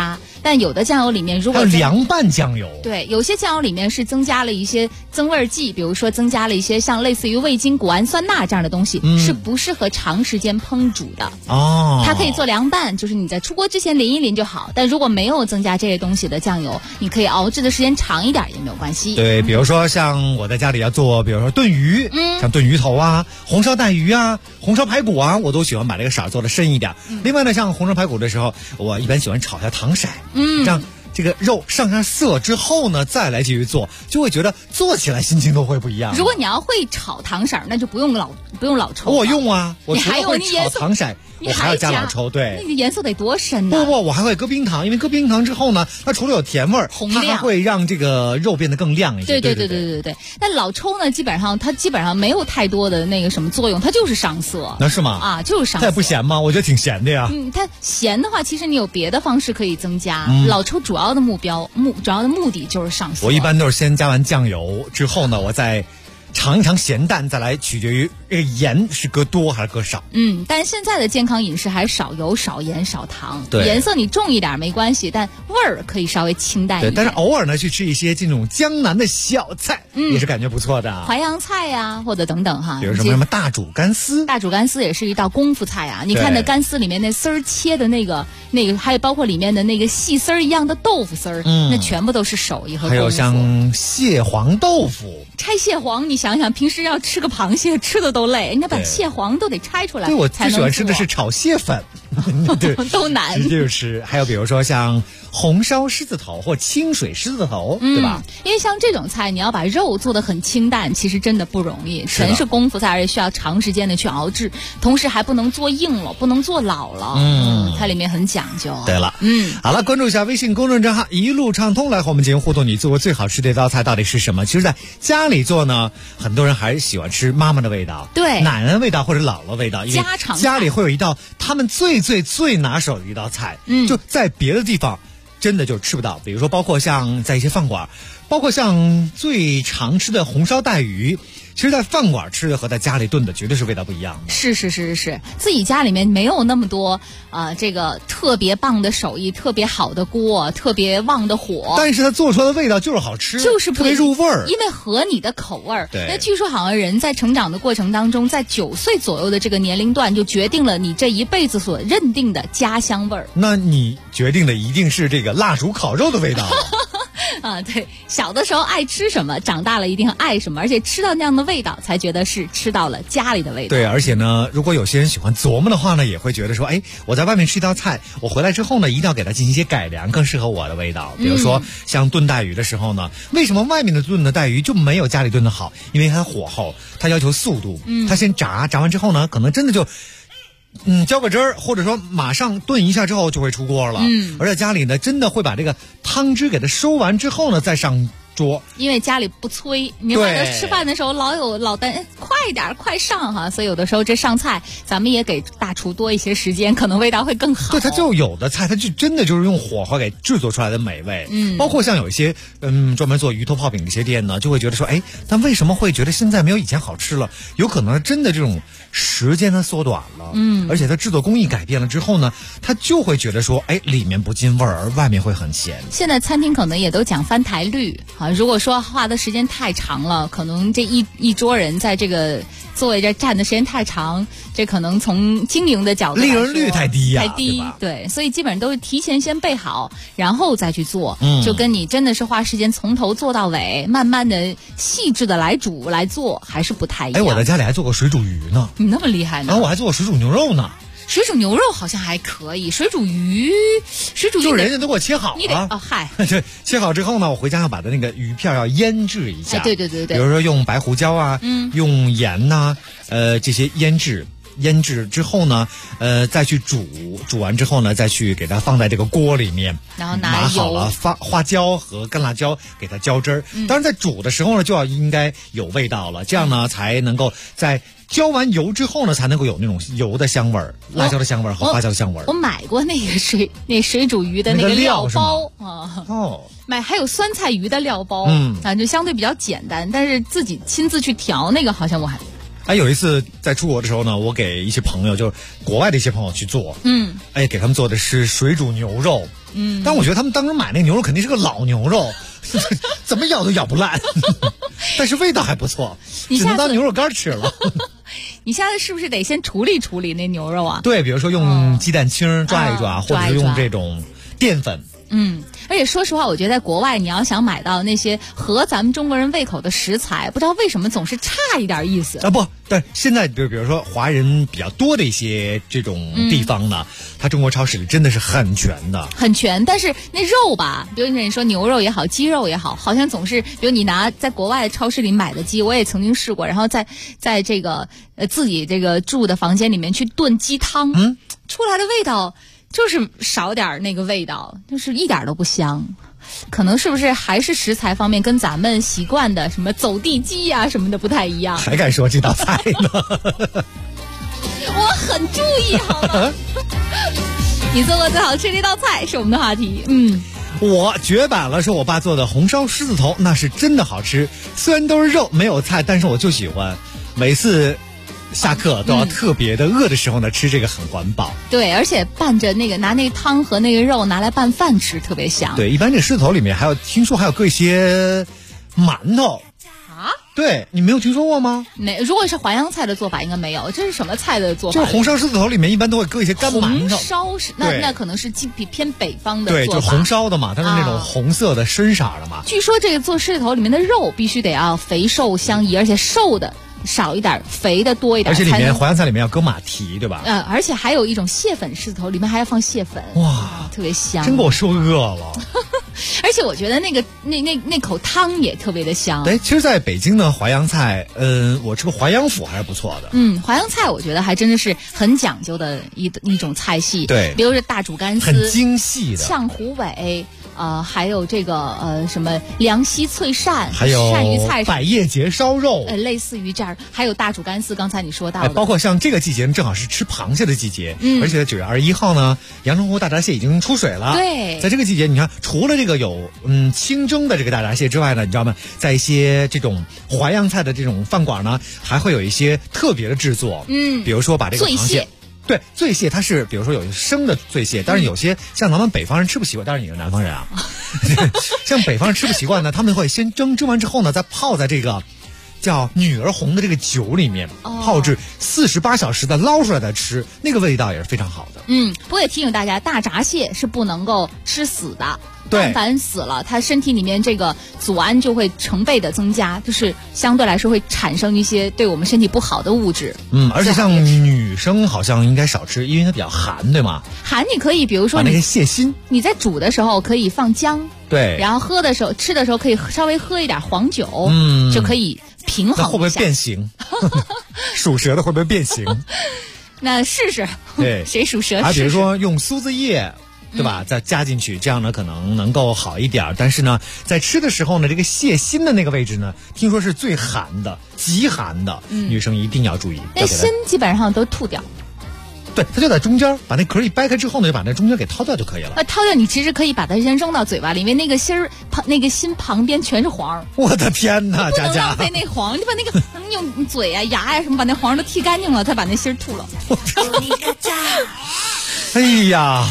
但有的酱油里面如果还有凉拌酱油， 对，有些酱油里面是增加了一些增味剂，比如说增加了一些像类似于味精、谷氨酸钠这样的东西，是不适合长时间烹煮的。 哦， 它可以做凉拌，就是你在出锅之前淋一淋就好。但如果没有增加这些东西的酱油，你可以熬制的时间长一点也没有关系。 对，比如说像我在家里要做，比如说炖鱼，像炖鱼头啊、红烧带鱼啊、红烧排骨啊，我都喜欢把这个色做的深一点。另外呢，像红烧排骨的时候，我一般喜欢炒下糖色，让这个肉上上色之后呢，再来继续做，就会觉得做起来心情都会不一样。 如果你要会炒糖色，那就不用老抽。 我用啊，我你还有会炒糖色，我还要加老抽。对， 那个颜色得多深呢？ 不，我还会搁冰糖，因为搁冰糖之后呢，它除了有甜味儿，它还会让这个肉变得更亮一些。 对。但老抽呢，基本上没有太多的那个什么作用，它就是上色。 那是吗？ 啊，就是上色。 它也不咸吗？我觉得挺咸的呀。 它咸的话，其实你有别的方式可以增加。老抽主要的目的就是上色。 我一般都是先加完酱油之后呢，我再尝一尝咸淡，再来取决于这个盐是搁多还是搁少。 但现在的健康饮食还是少油、少盐、少糖。 对， 颜色你重一点没关系，但味儿可以稍微清淡一点。 对，但是偶尔呢去吃一些这种江南的小菜，也是感觉不错的。 淮扬菜呀，或者等等哈。 比如什么大煮干丝。 大煮干丝也是一道功夫菜啊！你看那干丝里面那丝儿切的那个，还有包括里面的那个细丝儿一样的豆腐丝儿，那全部都是手艺和功夫。 还有像蟹黄豆腐。 拆蟹黄，你想想，平时要吃个螃蟹，吃的都累，人家把蟹黄都得拆出来。 对，我最喜欢吃的是炒蟹粉，对， 都难。 直接就吃。还有比如说像红烧狮子头或清水狮子头，对吧？ 因为像这种菜，你要把肉做得很清淡，其实真的不容易，全是功夫菜，而且需要长时间的去熬制，同时还不能做硬了，不能做老了。它里面很讲究。 对了，好了，关注一下微信公众账号一路畅通，来和我们进行互动。你做过最好吃的一道菜到底是什么？其实在家里做呢，很多人还是喜欢吃妈妈的味道， 对， 奶奶的味道或者姥姥味道，因为家里会有一道他们最拿手的一道菜，就在别的地方真的就吃不到。比如说包括像在一些饭馆，包括像最常吃的红烧带鱼，其实在饭馆吃的和在家里炖的绝对是味道不一样的。 是，自己家里面没有那么多这个特别棒的手艺，特别好的锅，特别旺的火， 但是它做出来的味道就是好吃， 就是特别入味儿， 因为合你的口味儿。 对， 那据说好像人在成长的过程当中，在9岁左右的这个年龄段，就决定了你这一辈子所认定的家乡味儿。 那你决定的一定是这个蜡烛烤肉的味道。 对，小的时候爱吃什么，长大了一定爱什么，而且吃到那样的味道，才觉得是吃到了家里的味道。 对，而且呢，如果有些人喜欢琢磨的话呢，也会觉得说，我在外面吃一道菜，我回来之后呢，一定要给它进行一些改良，更适合我的味道。比如说像炖带鱼的时候呢，为什么外面的炖的带鱼就没有家里炖的好？因为它火候，它要求速度，它先炸完之后呢，可能真的就浇个汁儿，或者说马上炖一下之后就会出锅了。而在家里呢，真的会把这个汤汁给它收完之后呢，再上桌， 因为家里不催，你外头吃饭的时候老担快点快上哈，所以有的时候这上菜咱们也给大厨多一些时间，可能味道会更好。 对，它就有的菜它就真的就是用火候给制作出来的美味。包括像有一些专门做鱼头泡饼的一些店呢，就会觉得说，但为什么会觉得现在没有以前好吃了？有可能真的这种时间它缩短了，而且它制作工艺改变了之后呢，它就会觉得说，里面不进味儿，而外面会很咸。 现在餐厅可能也都讲翻台率啊，如果说花的时间太长了，可能这一桌人在这个座位这站的时间太长，这可能从经营的角度来说利润率太低呀， 对，所以基本上都是提前先备好，然后再去做，就跟你真的是花时间从头做到尾，慢慢的细致的来煮来做，还是不太一样。 我在家里还做过水煮鱼呢。 你那么厉害呢？ 然后我还做过水煮牛肉呢。 水煮牛肉好像还可以，水煮鱼就人家都给我切好了。 你得嗨， 切好之后呢，我回家要把它那个鱼片要腌制一下。 对， 比如说用白胡椒啊，用盐呐，这些腌制之后呢，再去煮完之后呢，再去给它放在这个锅里面， 然后拿好了花椒和干辣椒给它浇汁儿。当然在煮的时候呢，就要应该有味道了，这样呢才能够在浇完油之后呢，才能够有那种油的香味儿、辣椒的香味儿和花椒的香味儿。 我买过那个水煮鱼的那个料包啊，还有酸菜鱼的料包，就相对比较简单，但是自己亲自去调那个好像我还有一次在出国的时候呢，我给一些朋友，就是国外的一些朋友去做，给他们做的是水煮牛肉，但我觉得他们当时买那个牛肉肯定是个老牛肉，怎么咬都咬不烂，但是味道还不错，只能当牛肉干吃了。 你下次是不是得先处理处理那牛肉啊？ 对，比如说用鸡蛋清抓一抓，或者是用这种淀粉。 而且说实话，我觉得在国外你要想买到那些合咱们中国人胃口的食材，不知道为什么总是差一点意思啊！但现在比如说华人比较多的一些这种地方呢，它中国超市里真的是很全的， 很全。但是那肉吧，比如你说牛肉也好，鸡肉也好，好像总是，比如你拿在国外超市里买的鸡，我也曾经试过，然后在这个自己这个住的房间里面去炖鸡汤，出来的味道就是少点那个味道，就是一点都不香。可能是不是还是食材方面跟咱们习惯的什么走地鸡呀什么的不太一样？ 还敢说这道菜呢？ 我很注意，好吗？你做过最好吃的一道菜是我们的话题。 我绝版了，说我爸做的红烧狮子头那是真的好吃，虽然都是肉没有菜，但是我就喜欢。每次下课都要特别的饿的时候呢，吃这个很环保。 对，而且拌着那个拿那个汤和那个肉拿来拌饭吃，特别香。 对，一般这个狮子头里面听说还有搁一些馒头啊？ 对，你没有听说过吗？ 没，如果是淮扬菜的做法应该没有。这是什么菜的做法？ 就是红烧狮子头里面一般都会搁一些干馒头。 红烧是那可能是偏北方的做法。 对，就红烧的嘛，它是那种红色的深色的嘛。 据说这个做狮子头里面的肉必须得要肥瘦相宜，而且瘦的少一点，肥的多一点。 而且里面淮扬菜里面要搁马蹄，对吧？ 而且还有一种蟹粉狮子头，里面还要放蟹粉， 哇， 特别香。 真给我说饿了。 而且我觉得那口汤也特别的香。 对，其实在北京呢，淮扬菜，我吃过淮扬府还是不错的。 淮扬菜我觉得还真的是很讲究的一种菜系。 对， 比如说大煮干丝， 很精细的炝虎尾。还有这个什么凉溪脆鳝， 还有鳝鱼菜， 百叶结烧肉， 类似于这样，还有大煮干丝，刚才你说到的， 包括像这个季节正好是吃螃蟹的季节，而且在9月21号呢，阳澄湖大闸蟹已经出水了。 对， 在这个季节，你看除了这个有清蒸的这个大闸蟹之外呢，你知道吗？在一些这种淮扬菜的这种饭馆呢，还会有一些特别的制作，比如说把这个螃蟹。对，醉蟹它是比如说有生的醉蟹，但是有些像咱们北方人吃不习惯，当然你是南方人啊，像北方人吃不习惯呢，他们会先蒸完之后呢，再泡在这个叫女儿红的这个酒里面，泡制48小时的捞出来再吃，那个味道也是非常好的。 不过也提醒大家，大闸蟹是不能够吃死的。 对， 但凡死了，它身体里面这个组胺就会成倍的增加，就是相对来说会产生一些对我们身体不好的物质。 而且像女生好像应该少吃，因为它比较寒，对吗？ 寒你可以，比如说那个蟹心， 你在煮的时候可以放姜， 对， 然后吃的时候可以稍微喝一点黄酒，就可以平衡一下。 那会不会变形？属蛇的会不会变形？ 那试试， 对， 谁属蛇？ 比如说用苏子叶。对吧？再加进去，这样呢可能能够好一点。但是呢，在吃的时候呢，这个蟹心的那个位置呢，听说是最寒的，极寒的，女生一定要注意。 那心基本上都吐掉。 对，它就在中间，把那壳一掰开之后呢，就把那中间给掏掉就可以了。 掏掉，你其实可以把它先扔到嘴巴里，因为那个心旁边全是黄。 我的天哪，佳佳！ 不能浪费那黄，你把那个用嘴啊、牙呀什么把那黄都剔干净了，再把那心吐了。 哎呀！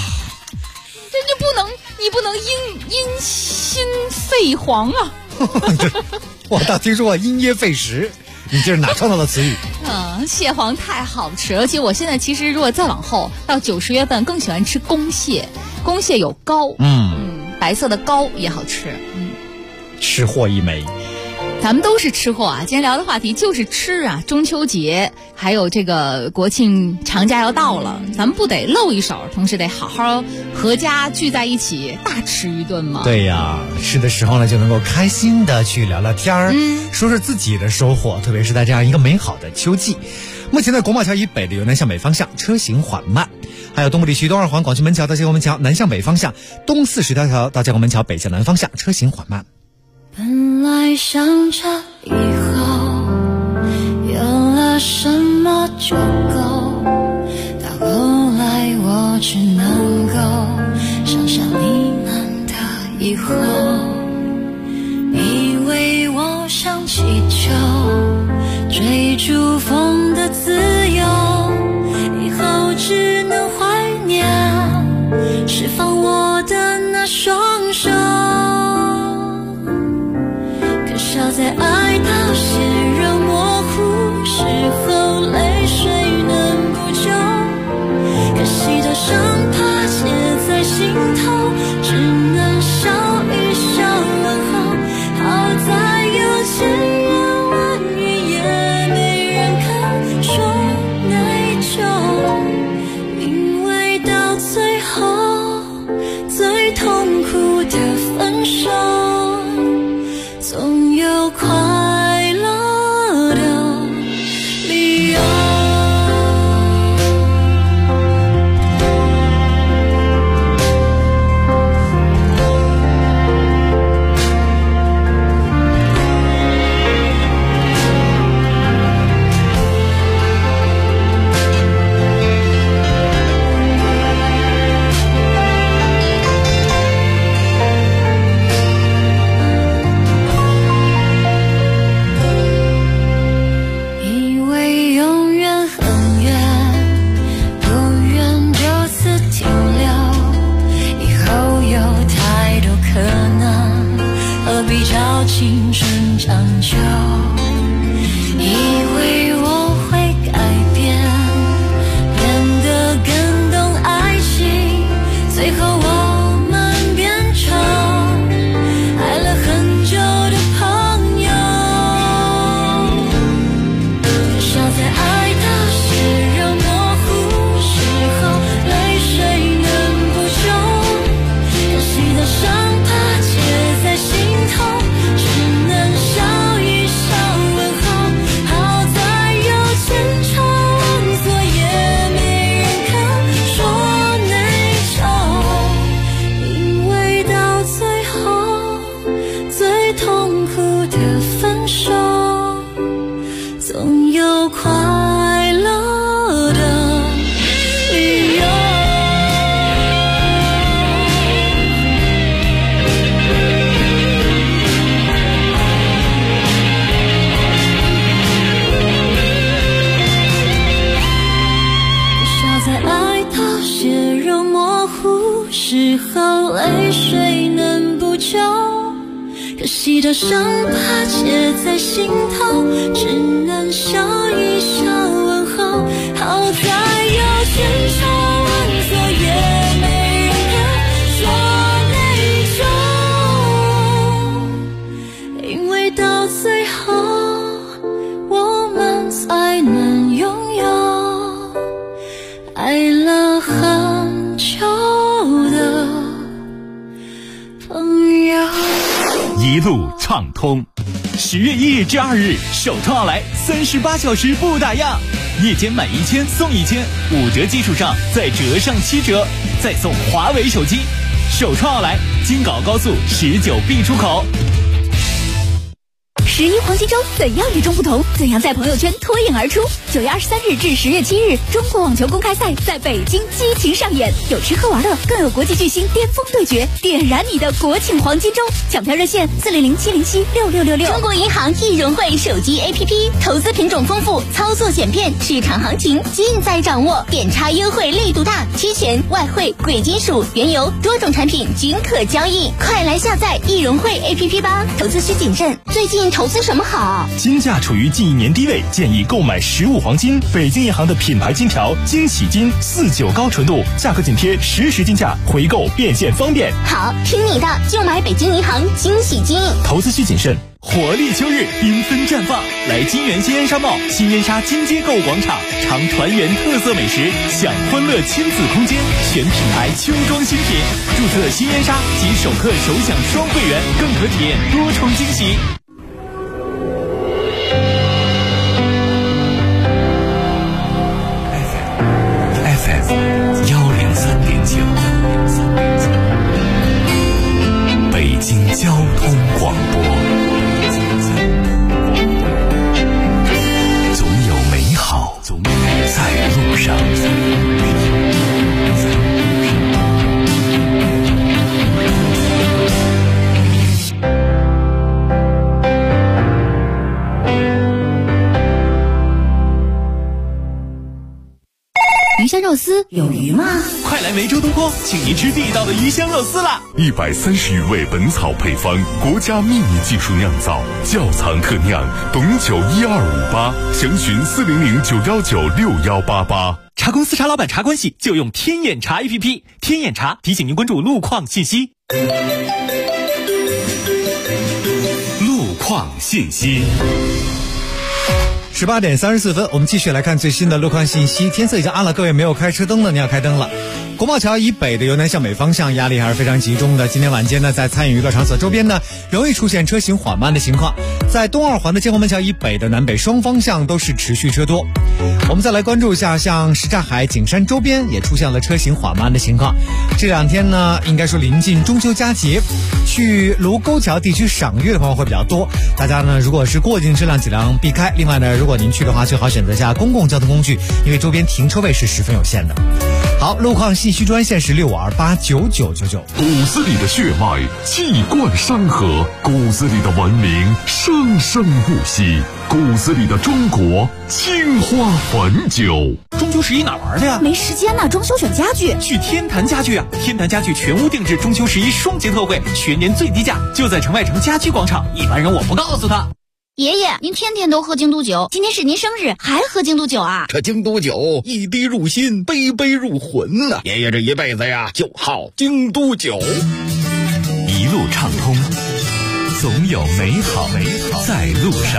你不能因心废黄啊！ 我倒听说过因噎废食，你这是哪创造的词语？ 蟹黄太好吃了，而且我现在其实如果再往后到9、10月份，更喜欢吃公蟹。公蟹有膏，白色的膏也好吃。 吃货一枚。 咱们都是吃货啊！今天聊的话题就是吃啊，中秋节还有这个国庆长假要到了，咱们不得露一手，同时得好好合家聚在一起大吃一顿吗？ 对呀，吃的时候呢就能够开心的去聊聊天儿，说说自己的收获，特别是在这样一个美好的秋季。目前在国贸桥以北的由南向北方向车行缓慢，还有东部地区东二环广渠门桥到结国门桥南向北方向，东40条到结国门桥北向南方向车行缓慢。 本来想着以后有了什么就够，到后来我只能够想象你们的以后，以为我像气球追逐风释放我的那双手，可笑在爱到血肉模糊时候，泪水能补救，可惜的伤疤结在心头，只能笑一笑问候。好在有千言万语也没人肯说内疚，因为到最后最痛苦的分手，总有快乐的理由。以为永远很远，永远就此停留，以后有太多可能，何必找青春长久？以为我会改变，变得更懂爱情，最后我们变成爱了很久的朋友。可笑在爱到血肉模糊时候，泪水能补救，可惜的伤疤结在心头，只能笑一笑问候。好在有千差万错也没人肯说内疚，因为到最后最痛苦的分手，总有快乐的理由。笑在爱到血肉模糊时候，泪水能补救，可惜的伤疤结在心头，只能笑一笑问候。好在有千差万错也没人肯说内疚，因为到最后我们才能拥有爱了很久的朋友。 一路畅通。10月1日至2日，首创奥莱38小时不打烊，夜间满1000送1000，5折基础上再折上7折，再送华为手机。首创奥莱，京港高速19B出口。 11黄金周怎样与众不同？怎样在朋友圈脱颖而出？9月23日至10月7日，中国网球公开赛在北京激情上演，有吃喝玩乐，更有国际巨星巅峰对决，点燃你的国庆黄金周！抢票热线400-707-6666。 中国银行易融汇手机 APP， 投资品种丰富，操作简便，市场行情尽在掌握，点差优惠力度大，期权、外汇、贵金属、原油多种产品均可交易，快来下载易融汇 APP 吧！投资需谨慎，最近投资什么好？ 金价处于近1年低位，建议购买实物黄金。北京银行的品牌金条惊喜金49高纯度，价格紧贴实时金价，回购变现方便。 好，听你的，就买北京银行惊喜金。 投资需谨慎。活力秋日，缤纷绽放，来金源新烟沙贸新烟沙金街购物广场，尝团圆特色美食，享欢乐亲子空间，选品牌秋装新品，注册新烟沙及首客首享双会员，更可体验多重惊喜。 FM 103.9，北京交通广播。总有美好在路上。 丝有鱼吗？ 快来梅州东坡，请您吃地道的鱼香肉丝啦 ！130余味本草配方，国家秘密技术酿造，窖藏特酿，董酒1258，详询400-919-6188。 茶公司茶老板茶关系就用天眼茶 APP， 天眼茶提醒您关注路况信息。 路况信息。 18点34分，我们继续来看最新的路况信息。天色已经暗了，各位没有开车灯的，你要开灯了。国贸桥以北的由南向北方向压力还是非常集中的。今天晚间呢，在餐饮娱乐场所周边呢，容易出现车行缓慢的情况。在东二环的建国门桥以北的南北双方向都是持续车多。我们再来关注一下，像什刹海、景山周边也出现了车行缓慢的情况。这两天呢，应该说临近中秋佳节，去卢沟桥地区赏月的朋友会比较多。大家呢，如果是过境车辆尽量避开。另外呢，如果您去的话，最好选择一下公共交通工具，因为周边停车位是十分有限的。好，路况信息专线是65289999。 骨子里的血脉气贯山河，骨子里的文明生生不息，骨子里的中国青花汾酒。 中秋11哪玩的呀？ 没时间呢，装修选家具。 去天坛家具啊！天坛家具全屋定制中秋11双节特惠，全年最低价，就在城外城家居广场。一般人我不告诉他。 爷爷，您天天都喝京都酒，今天是您生日，还喝京都酒啊？ 这京都酒一滴入心，杯杯入魂呐！爷爷这一辈子呀，就好京都酒。 一路畅通，总有美好在路上。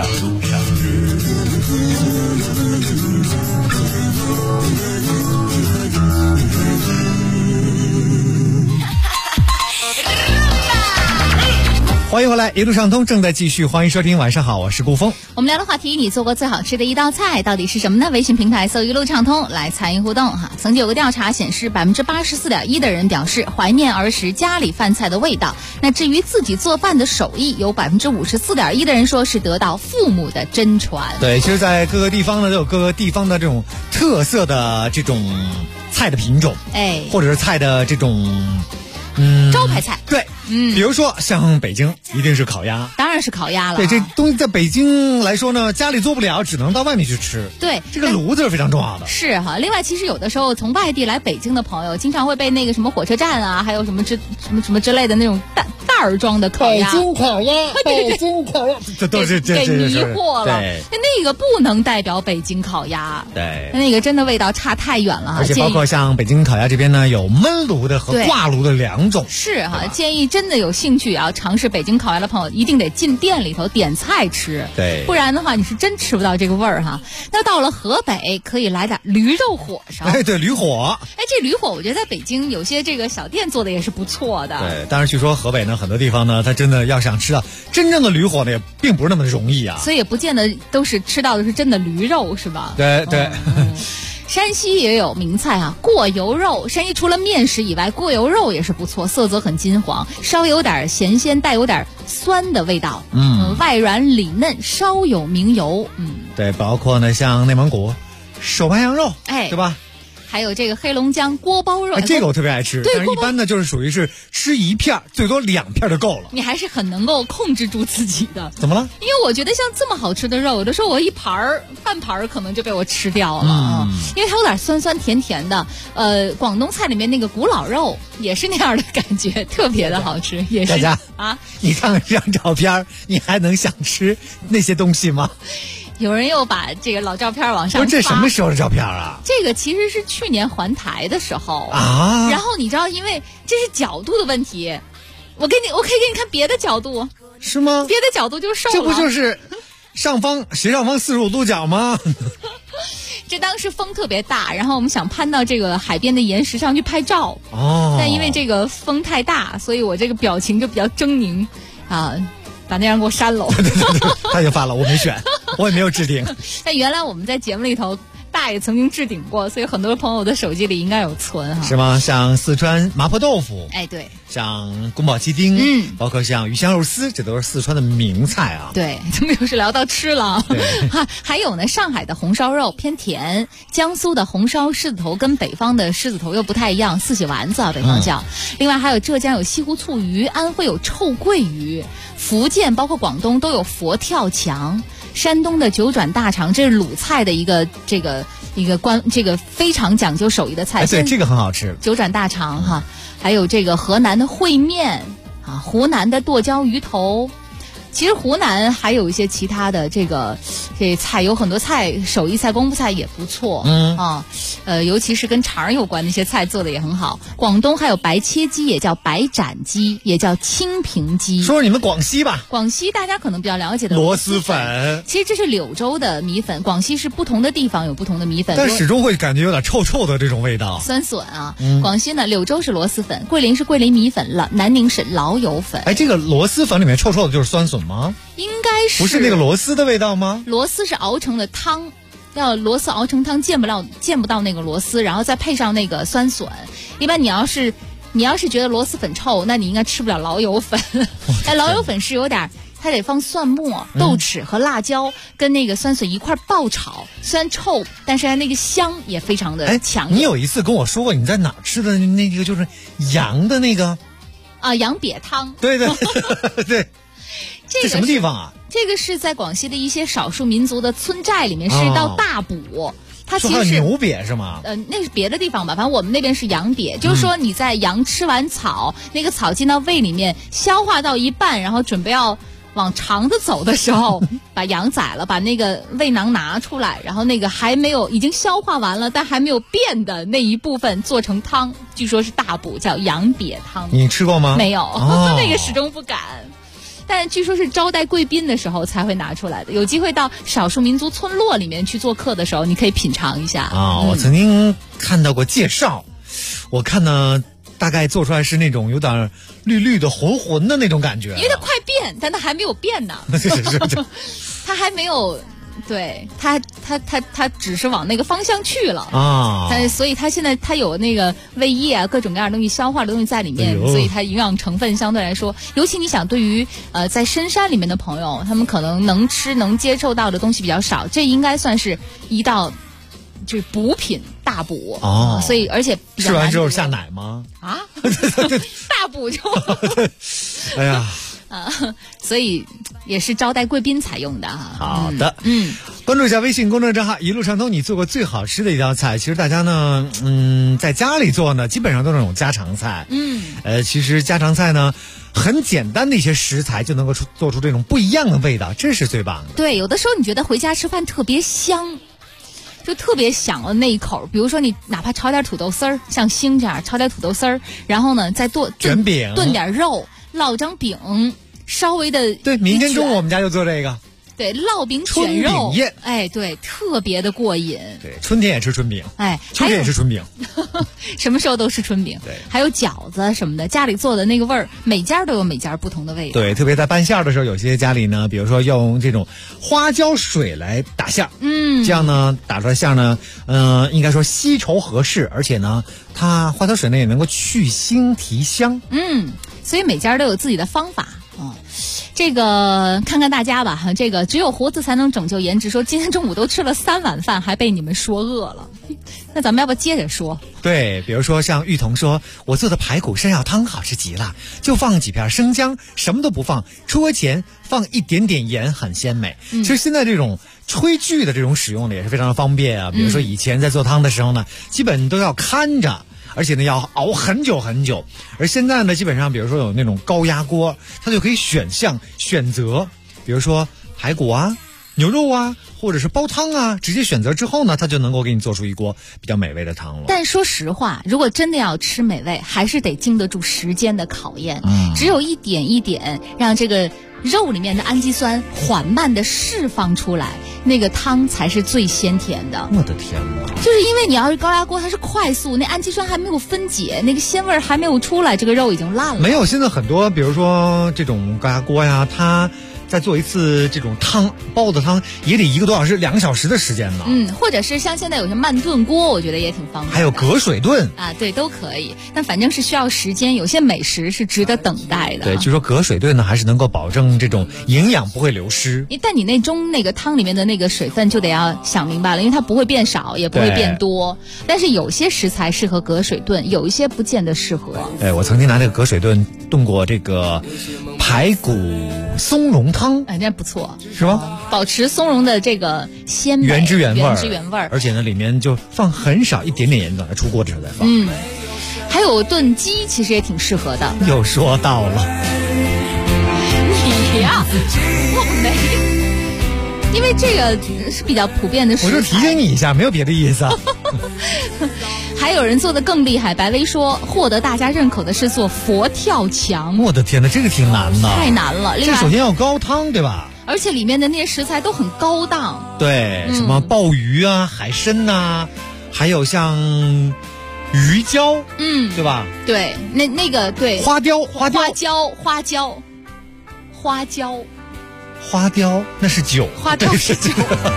欢迎回来，一路畅通正在继续，欢迎收听，晚上好，我是顾峰。 我们聊的话题，你做过最好吃的一道菜到底是什么呢？微信平台搜一路畅通来参与互动哈。曾经有个调查显示，84.1%的人表示怀念儿时家里饭菜的味道。那至于自己做饭的手艺，有54.1%的人说是得到父母的真传。 对，其实在各个地方呢都有各个地方的这种特色的这种菜的品种，或者是菜的这种招牌菜。 对，比如说像北京一定是烤鸭， 当然是烤鸭了。 对，这东西在北京来说呢，家里做不了，只能到外面去吃。 对， 这个炉子是非常重要的。 是哈，另外其实有的时候从外地来北京的朋友，经常会被那个什么火车站啊，还有什么之类的那种袋儿装的烤鸭， 北京烤鸭，北京烤鸭， 这都是给迷惑了。 对， 那个不能代表北京烤鸭， 对， 那个真的味道差太远了。 而且包括像北京烤鸭这边呢，有焖炉的和挂炉的两种。 是哈，建议真的有兴趣啊尝试北京烤鸭的朋友，一定得进店里头点菜吃， 对， 不然的话你是真吃不到这个味儿哈。那到了河北，可以来点驴肉火烧。 对，驴火。 这驴火我觉得在北京有些这个小店做的也是不错的。 对，但是据说河北呢，很多地方呢，它真的要想吃到真正的驴火呢，也并不是那么容易啊。 所以也不见得都是吃到的是真的驴肉，是吧？ 对。 山西也有名菜啊，过油肉。山西除了面食以外，过油肉也是不错，色泽很金黄，稍有点咸鲜，带有点酸的味道。外软里嫩，稍有明油。 对，包括呢像内蒙古手扒羊肉，对吧？ 还有这个黑龙江锅包肉， 这个我特别爱吃，但是一般呢就是属于是吃一片，最多2片就够了。 你还是很能够控制住自己的。 怎么了？ 因为我觉得像这么好吃的肉，有的时候我半盘可能就被我吃掉了。因为它有点酸酸甜甜的。广东菜里面那个古老肉也是那样的感觉，特别的好吃。也是佳佳啊，你看看这张照片，你还能想吃那些东西吗？ 有人又把这个老照片往上发。 不是，这什么时候的照片啊？ 这个其实是去年环台的时候啊。 然后你知道，因为这是角度的问题，我可以给你看别的角度。 是吗？ 别的角度就瘦了。 这不就是斜上方45度角吗？ 这当时风特别大，然后我们想攀到这个海边的岩石上去拍照。但因为这个风太大，所以我这个表情就比较狰狞啊。把那张给我删了。 他就发了，我没选，我也没有置顶。 但原来我们在节目里头，大爷曾经置顶过，所以很多朋友的手机里应该有存哈。 是吗？像四川麻婆豆腐， 对， 像宫保鸡丁，包括像鱼香肉丝，这都是四川的名菜啊。 对，怎么又是聊到吃了？还有呢，上海的红烧肉偏甜，江苏的红烧狮子头跟北方的狮子头又不太一样，四喜丸子啊，北方叫。另外还有浙江有西湖醋鱼，安徽有臭鳜鱼。福建包括广东都有佛跳墙， 山东的九转大肠，这是鲁菜的一个这个非常讲究手艺的菜。 对，这个很好吃。 九转大肠哈，还有这个河南的烩面啊，湖南的剁椒鱼头。其实湖南还有一些其他的这菜，有很多菜，手艺菜、功夫菜也不错。尤其是跟肠有关的一些菜做的也很好。广东还有白切鸡，也叫白斩鸡，也叫清平鸡。 说说你们广西吧。 广西大家可能比较了解的螺蛳粉， 其实这是柳州的米粉。广西是不同的地方有不同的米粉， 但始终会感觉有点臭臭的这种味道。 酸笋啊，广西呢，柳州是螺蛳粉，桂林是桂林米粉，南宁是老友粉。 这个螺蛳粉里面臭臭的就是酸笋吗？ 应该是。 不是那个螺丝的味道吗？ 螺丝是熬成的汤，要螺丝熬成汤，见不到那个螺丝，然后再配上那个酸笋。一般你要是觉得螺蛳粉臭，那你应该吃不了老友粉。但老友粉是有点，它得放蒜末、豆豉和辣椒，跟那个酸笋一块爆炒，虽然臭，但是那个香也非常的强。 你有一次跟我说过你在哪吃的那个就是羊的那个啊，羊瘪汤。 对对对。这什么地方啊？ 这个是在广西的一些少数民族的村寨里面，是一道大补。它其实是牛瘪是吗？ 那是别的地方吧，反正我们那边是羊瘪，就是说你在羊吃完草，那个草进到胃里面，消化到一半，然后准备要往肠子走的时候，把羊宰了，把那个胃囊拿出来，然后那个已经消化完了但还没有变的那一部分做成汤，据说是大补，叫羊瘪汤。 你吃过吗？ 没有，那个始终不敢。但据说是招待贵宾的时候才会拿出来的。有机会到少数民族村落里面去做客的时候，你可以品尝一下。 我曾经看到过介绍，我看呢大概做出来是那种有点绿绿的浑浑的那种感觉。 因为它快变，但它还没有变呢。它还没有。对，它只是往那个方向去了啊，所以它现在它有那个胃液啊，各种各样的东西消化的东西在里面，所以它营养成分相对来说，尤其你想对于在深山里面的朋友，他们可能能吃能接受到的东西比较少，这应该算是一道就是补品大补哦，所以而且吃完之后下奶吗？ 啊，大补就哎呀。 所以也是招待贵宾采用的哈。 好的，关注一下微信公众账号一路畅通，你做过最好吃的一道菜。其实大家呢，在家里做呢，基本上都是那种家常菜。其实家常菜呢，很简单的一些食材就能够做出这种不一样的味道，这是最棒的。 对，有的时候你觉得回家吃饭特别香。就特别想了那一口，比如说你哪怕炒点土豆丝儿，像星这样炒点土豆丝儿，然后呢再卷饼， 炖点肉。烙张饼，稍微的对，明天中午我们家就做这个。 对，烙饼卷肉，对，特别的过瘾。 对，春天也吃春饼，秋天也吃春饼， 什么时候都吃春饼。 对， 还有饺子什么的，家里做的那个味儿，每家都有每家不同的味道。 对，特别在拌馅的时候，有些家里呢，比如说要用这种花椒水来打馅，这样呢打出来馅呢，应该说稀稠合适，而且呢，它花椒水呢也能够去腥提香。 所以每家都有自己的方法。这个看看大家吧，这个只有胡子才能拯救颜值。说今天中午都吃了3碗饭，还被你们说饿了。那咱们要不接着说？ 对，比如说像玉彤说，我做的排骨山药汤好吃极了，就放几片生姜，什么都不放，出锅前放一点点盐，很鲜美。其实现在这种炊具的这种使用的也是非常的方便啊。比如说以前在做汤的时候呢，基本都要看着。而且呢，要熬很久很久。而现在呢，基本上，比如说有那种高压锅，它就可以选择，比如说排骨啊、牛肉啊，或者是煲汤啊，直接选择之后呢，它就能够给你做出一锅比较美味的汤了。 但说实话，如果真的要吃美味，还是得经得住时间的考验。只有一点一点让这个肉里面的氨基酸缓慢的释放出来，那个汤才是最鲜甜的。 我的天哪！ 就是因为你要是高压锅，它是快速，那氨基酸还没有分解，那个鲜味还没有出来，这个肉已经烂了。 没有，现在很多，比如说这种高压锅呀，它再做一次这种汤煲的汤，也得1个多小时、2个小时的时间呢。 或者是像现在有些慢炖锅，我觉得也挺方便。 还有隔水炖啊，对，都可以。但反正是需要时间，有些美食是值得等待的。 对，据说隔水炖呢，还是能够保证这种营养不会流失。 但你那个汤里面的那个水分就得要想明白了，因为它不会变少，也不会变多。但是有些食材适合隔水炖，有一些不见得适合。 我曾经拿这个隔水炖过这个排骨松茸汤， 哎，那不错， 是吧？ 保持松茸的这个鲜美原汁原味， 而且呢，里面就放很少一点点盐，等它出锅之后再放。 还有炖鸡，其实也挺适合的。 又说到了， 你呀，我没，因为这个是比较普遍的食材。 我就提醒你一下，没有别的意思啊。 还有人做的更厉害，白薇说获得大家认可的是做佛跳墙。 我的天哪，这个挺难的， 太难了。 这首先要高汤，对吧？ 而且里面的那些食材都很高档。 对，什么鲍鱼啊、海参呐，还有像鱼胶，对吧？ 对，那个对。 花雕，那是酒， 花雕是酒。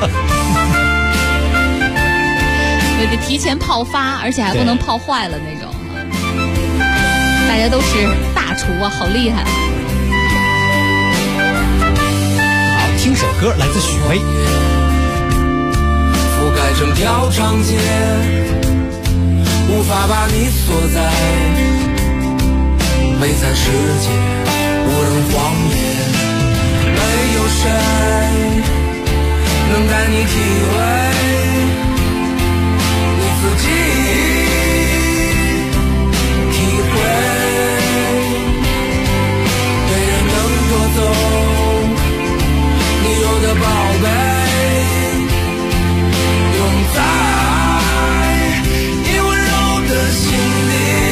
对，得提前泡发，而且还不能泡坏了那种。大家都是大厨啊，好厉害！ 好，听首歌，来自许巍。 覆盖整条长街，无法把你锁在悲惨世界，无人荒野，没有谁能带你体会。自己体会，没人能夺走你有的宝贝，永在你温柔的心里。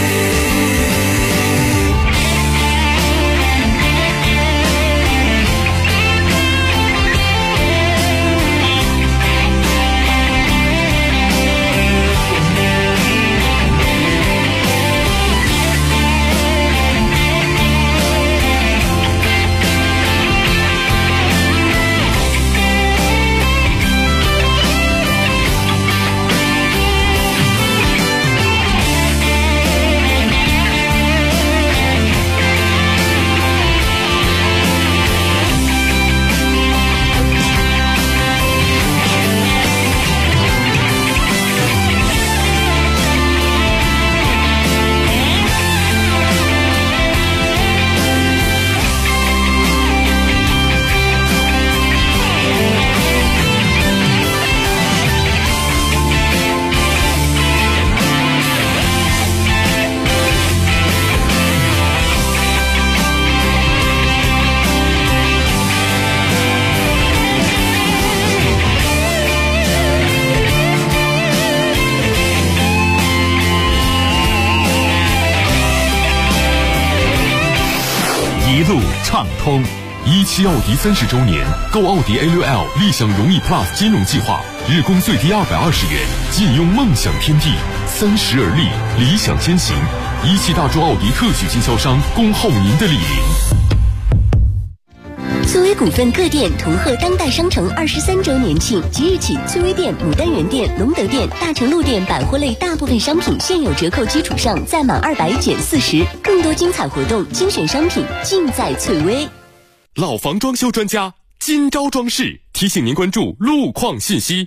畅通。17奥迪30周年，购奥迪 A6L 立享荣誉 Plus 金融计划，日供最低220元，尽用梦想天地，30而立，理想先行。17大众奥迪特许经销商，恭候您的莅临。 翠微股份各店同贺当代商城23周年庆，即日起，翠微店、牡丹园店、隆德店、大成路店百货类大部分商品现有折扣基础上，再满200减40，更多精彩活动、精选商品尽在翠微。 老房装修专家金招装饰提醒您关注路况信息。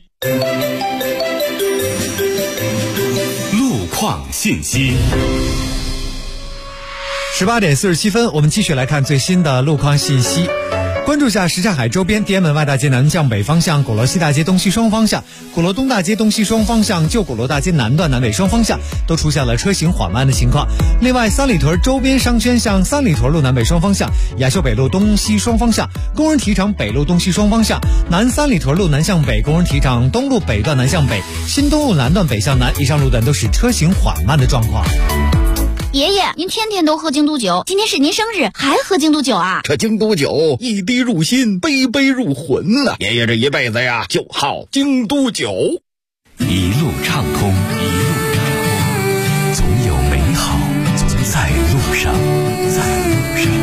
路况信息。 18点47分，我们继续来看最新的路况信息。关注下什刹海周边天安门外大街南向北方向、鼓楼西大街东西双方向、鼓楼东大街东西双方向、旧鼓楼大街南段南北双方向都出现了车行缓慢的情况。另外，三里屯周边商圈向三里屯路南北双方向、雅秀北路东西双方向、工人体厂北路东西双方向、南三里屯路南向北、工人体厂东路北段南向北、新东路南段北向南，以上路段都是车行缓慢的状况。 爷爷，您天天都喝京都酒，今天是您生日，还喝京都酒啊？ 这京都酒一滴入心，杯杯入魂呐！爷爷这一辈子呀，就好京都酒。 一路畅通，一路畅通，总有美好在路上，在路上。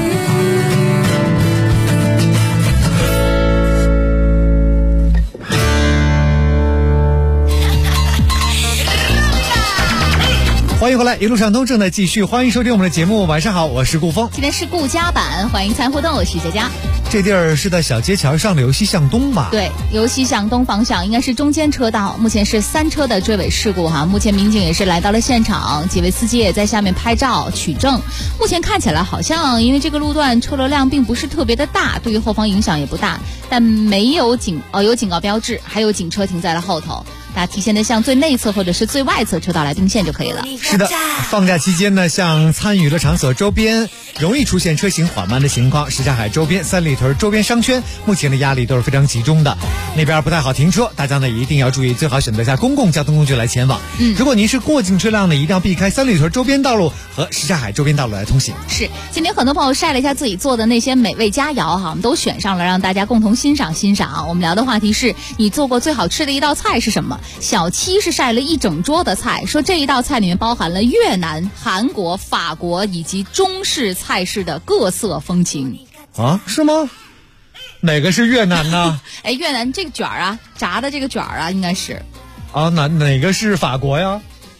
欢迎回来，一路畅通正在继续，欢迎收听我们的节目。晚上好，我是顾峰， 今天是顾家版，欢迎参互动，我是佳佳。 这地儿是在小街桥上的由西向东吧？ 对，由西向东方向应该是中间车道，目前是3车的追尾事故哈。目前民警也是来到了现场，几位司机也在下面拍照取证。目前看起来好像因为这个路段车流量并不是特别的大，对于后方影响也不大，但没有有警告标志，还有警车停在了后头。大家提前的向最内侧或者是最外侧车道来并线就可以了。 是的，放假期间呢，像参与娱乐场所周边容易出现车行缓慢的情况，什刹海周边、三里屯周边商圈目前的压力都是非常集中的，那边不太好停车，大家呢一定要注意，最好选择下公共交通工具来前往。如果您是过境车辆呢，一定要避开三里屯周边道路和什刹海周边道路来通行。 是，今天很多朋友晒了一下自己做的那些美味佳肴哈，我们都选上了，让大家共同欣赏欣赏。我们聊的话题是你做过最好吃的一道菜是什么？小七是晒了一整桌的菜，说这一道菜里面包含了越南、韩国、法国以及中式菜式的各色风情。 啊，是吗？哪个是越南呢？ 哎，越南这个卷儿啊，炸的这个卷儿啊，应该是。 啊，哪个是法国呀？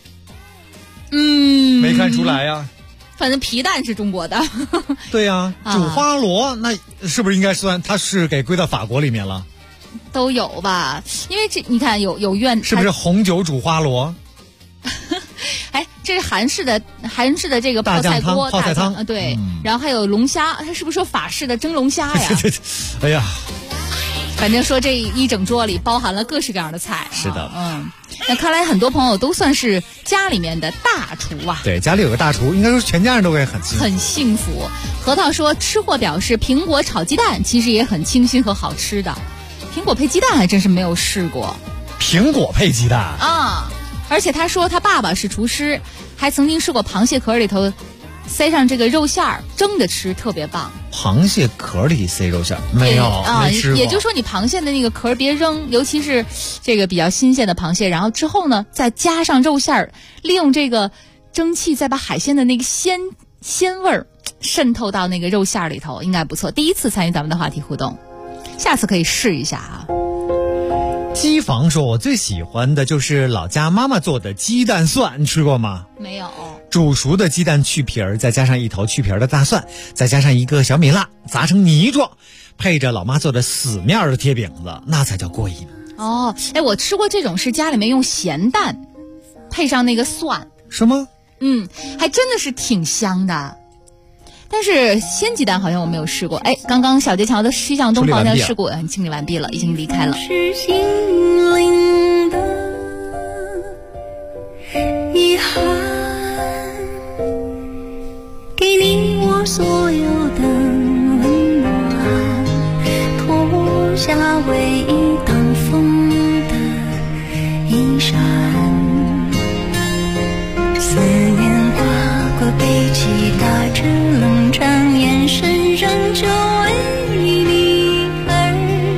没看出来呀。 反正皮蛋是中国的。 对呀，煮花螺那是不是应该算它是给归到法国里面了？ 都有吧，因为这你看有越南， 是不是红酒煮花螺？ 哎，这是韩式的这个泡菜锅、 泡菜汤， 对，然后还有龙虾，他是不是说法式的蒸龙虾呀？ 哎呀， 反正说这一整桌里包含了各式各样的菜。 是的， 那看来很多朋友都算是家里面的大厨啊。 对，家里有个大厨，应该说全家人都会很幸福。核桃说，吃货表示苹果炒鸡蛋其实也很清新和好吃的。苹果配鸡蛋还真是没有试过。 苹果配鸡蛋啊！而且他说他爸爸是厨师，还曾经试过螃蟹壳里头塞上这个肉馅儿蒸着吃，特别棒。 螃蟹壳里塞肉馅没有啊？没吃过。 也就是说你螃蟹的那个壳别扔，尤其是这个比较新鲜的螃蟹，然后之后呢再加上肉馅儿，利用这个蒸汽再把海鲜的那个鲜味儿渗透到那个肉馅儿里头，应该不错。第一次参与咱们的话题互动。下次可以试一下啊。 机房说，我最喜欢的就是老家妈妈做的鸡蛋蒜，你吃过吗？ 没有。 煮熟的鸡蛋去皮儿，再加上一头去皮儿的大蒜，再加上一个小米辣，砸成泥状，配着老妈做的死面的贴饼子，那才叫过瘾。 哦，哎，我吃过这种是家里面用咸蛋配上那个蒜。 是吗？ 还真的是挺香的。但是鲜鸡蛋好像我没有试过。哎，刚刚小街桥的西向东方向事故清理完毕了，已经离开了。 是心灵的遗憾，给你我所有的温暖，脱下唯一挡风的衣衫，思念划过背脊，打着冷战，眼神仍旧为你而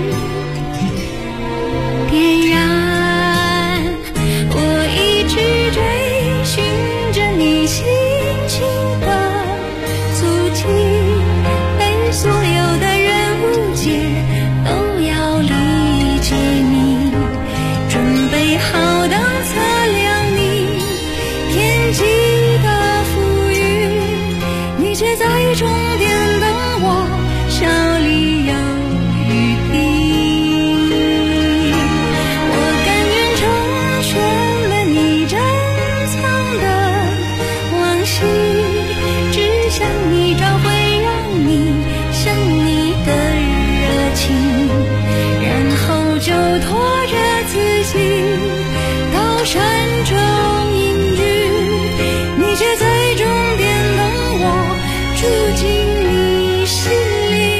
点燃。我一直追寻着你轻轻的足迹，被所有的人误解，都要理解你，准备好当测量你天际的浮云，你却在终点等我，笑里有余地。我甘愿成全了你珍藏的往昔，只想你找回让你想你的热情，然后就拖着自己到山中隐居，你却在终点等我，住进你心里。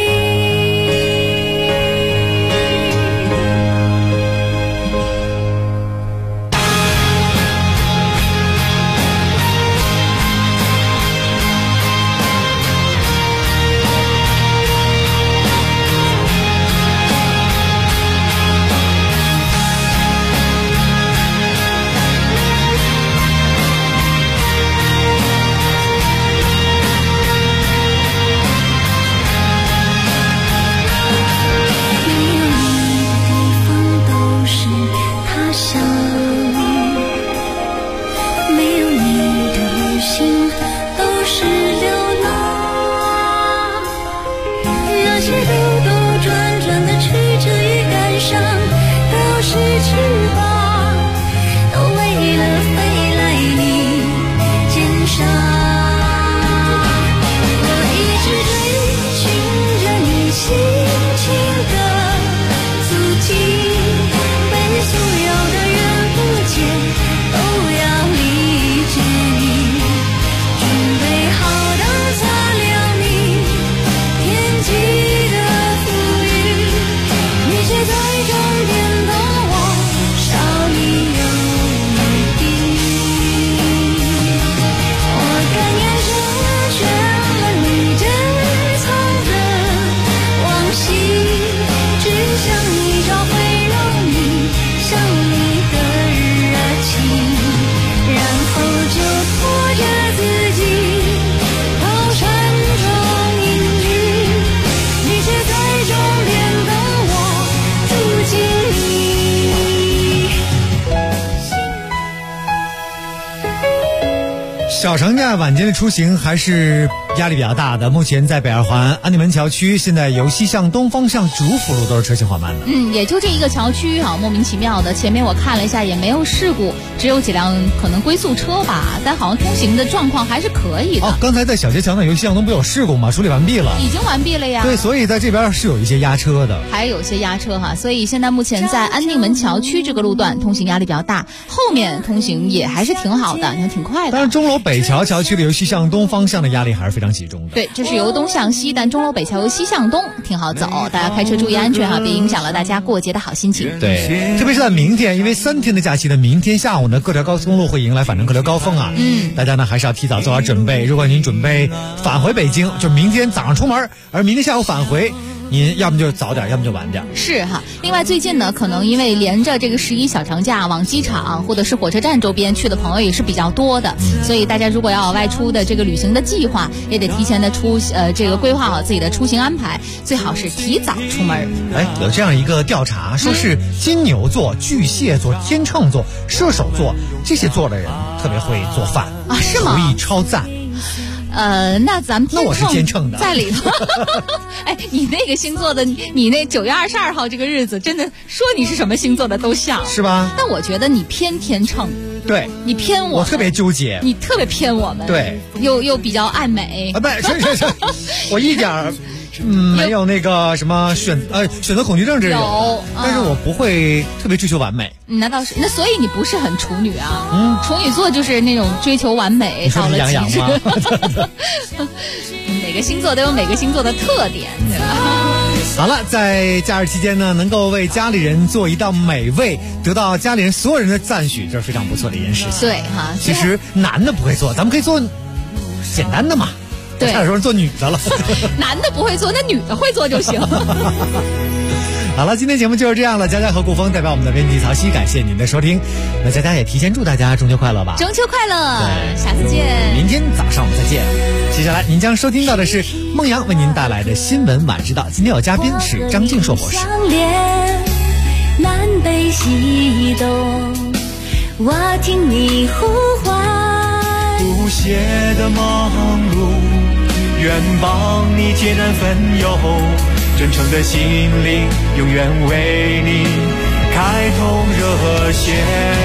那些都小长假晚间的出行还是压力比较大的。目前在北二环安定门桥区，现在由西向东方向主辅路都是车行缓慢的。 也就这一个桥区啊，莫名其妙的，前面我看了一下也没有事故，只有几辆可能龟速车吧，但好像通行的状况还是可以的。 刚才在小街桥那由西向东不有事故吗？处理完毕了， 已经完毕了呀。 对，所以在这边是有一些压车的， 还有一些压车哈，所以现在目前在安定门桥区这个路段通行压力比较大，后面通行也还是挺好的，你看挺快的。 但是钟楼北桥桥区的由西向东方向的压力还是非常集中的。 对，这是由东向西，但钟楼北桥由西向东挺好走，大家开车注意安全哈，别影响了大家过节的好心情。 对，特别是在明天，因为3天的假期的明天下午呢，各条高速公路会迎来返程客流高峰啊。大家呢还是要提早做好准备。如果您准备返回北京，就明天早上出门，而明天下午返回，您要么就早点，要么就晚点。 是哈。另外最近呢，可能因为连着这个11小长假往机场或者是火车站周边去的朋友也是比较多的，所以大家如果要外出的这个旅行的计划，也得提前的这个规划好自己的出行安排，最好是提早出门。 有这样一个调查，说是金牛座、巨蟹座、天秤座、射手座这些座的人特别会做饭啊，是吗？ 厨艺超赞。 那咱们我是天秤的在里头。你那个星座的，你那9月22号这个日子，真的说你是什么星座的都像， 是吧？ 但我觉得你偏天秤， 对， 你偏我特别纠结， 你特别偏我们， 对， 又比较爱美啊，不是，我一点没有那个什么选择恐惧症这种，但是我不会特别追求完美。 那倒是，那所以你不是很处女啊？处女座就是那种追求完美到了极致。每个星座都有每个星座的特点。 好了，在假日期间呢，能够为家里人做一道美味，得到家里人所有人的赞许，这是非常不错的一件事情。 对哈， 其实男的不会做，咱们可以做简单的嘛。 对， 差点说做女的了。 男的不会做，那女的会做就行。 好了，今天节目就是这样了。佳佳和顾峰代表我们的编辑曹曦，感谢您的收听。那佳佳也提前祝大家中秋快乐吧！ 中秋快乐，下次见。 明天早上我们再见。接下来您将收听到的是孟阳为您带来的新闻晚知道。今天有嘉宾是张静硕博士。 南北西东，我听你呼唤， 不懈的忙碌，愿帮你解难分忧，真诚的心灵永远为你开通热线。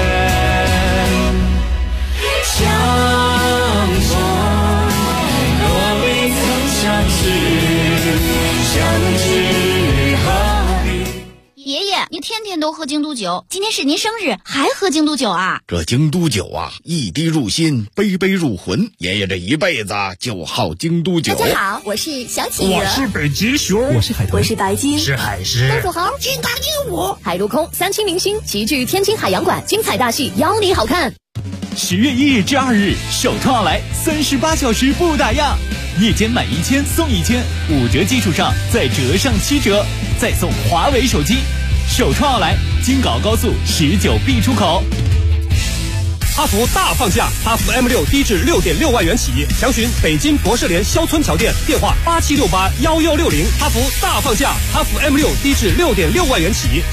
相逢若未曾相识，相知何必。 爷爷，你天天都喝京都酒，今天是您生日，还喝京都酒啊？ 这京都酒啊，一滴入心，杯杯入魂。爷爷这一辈子就好京都酒。 大家好，我是小企鹅， 我是北极熊， 我是海豚， 我是白鲸， 是海狮， 东土豪，金大鹦鹉，海陆空3清明星齐聚天津海洋馆，精彩大戏邀你好看。 10月1日至2日，首创奥莱38小时不打烊，夜间买1000送1000，5折基础上再折上7折，再送华为手机。首创奥莱，京港高速19B 出口。 哈弗大放价，哈弗 M6低至6.6万元起，详询北京博士联肖村桥店，电话87681160。哈弗大放价，哈弗 M6低至6.6万元起。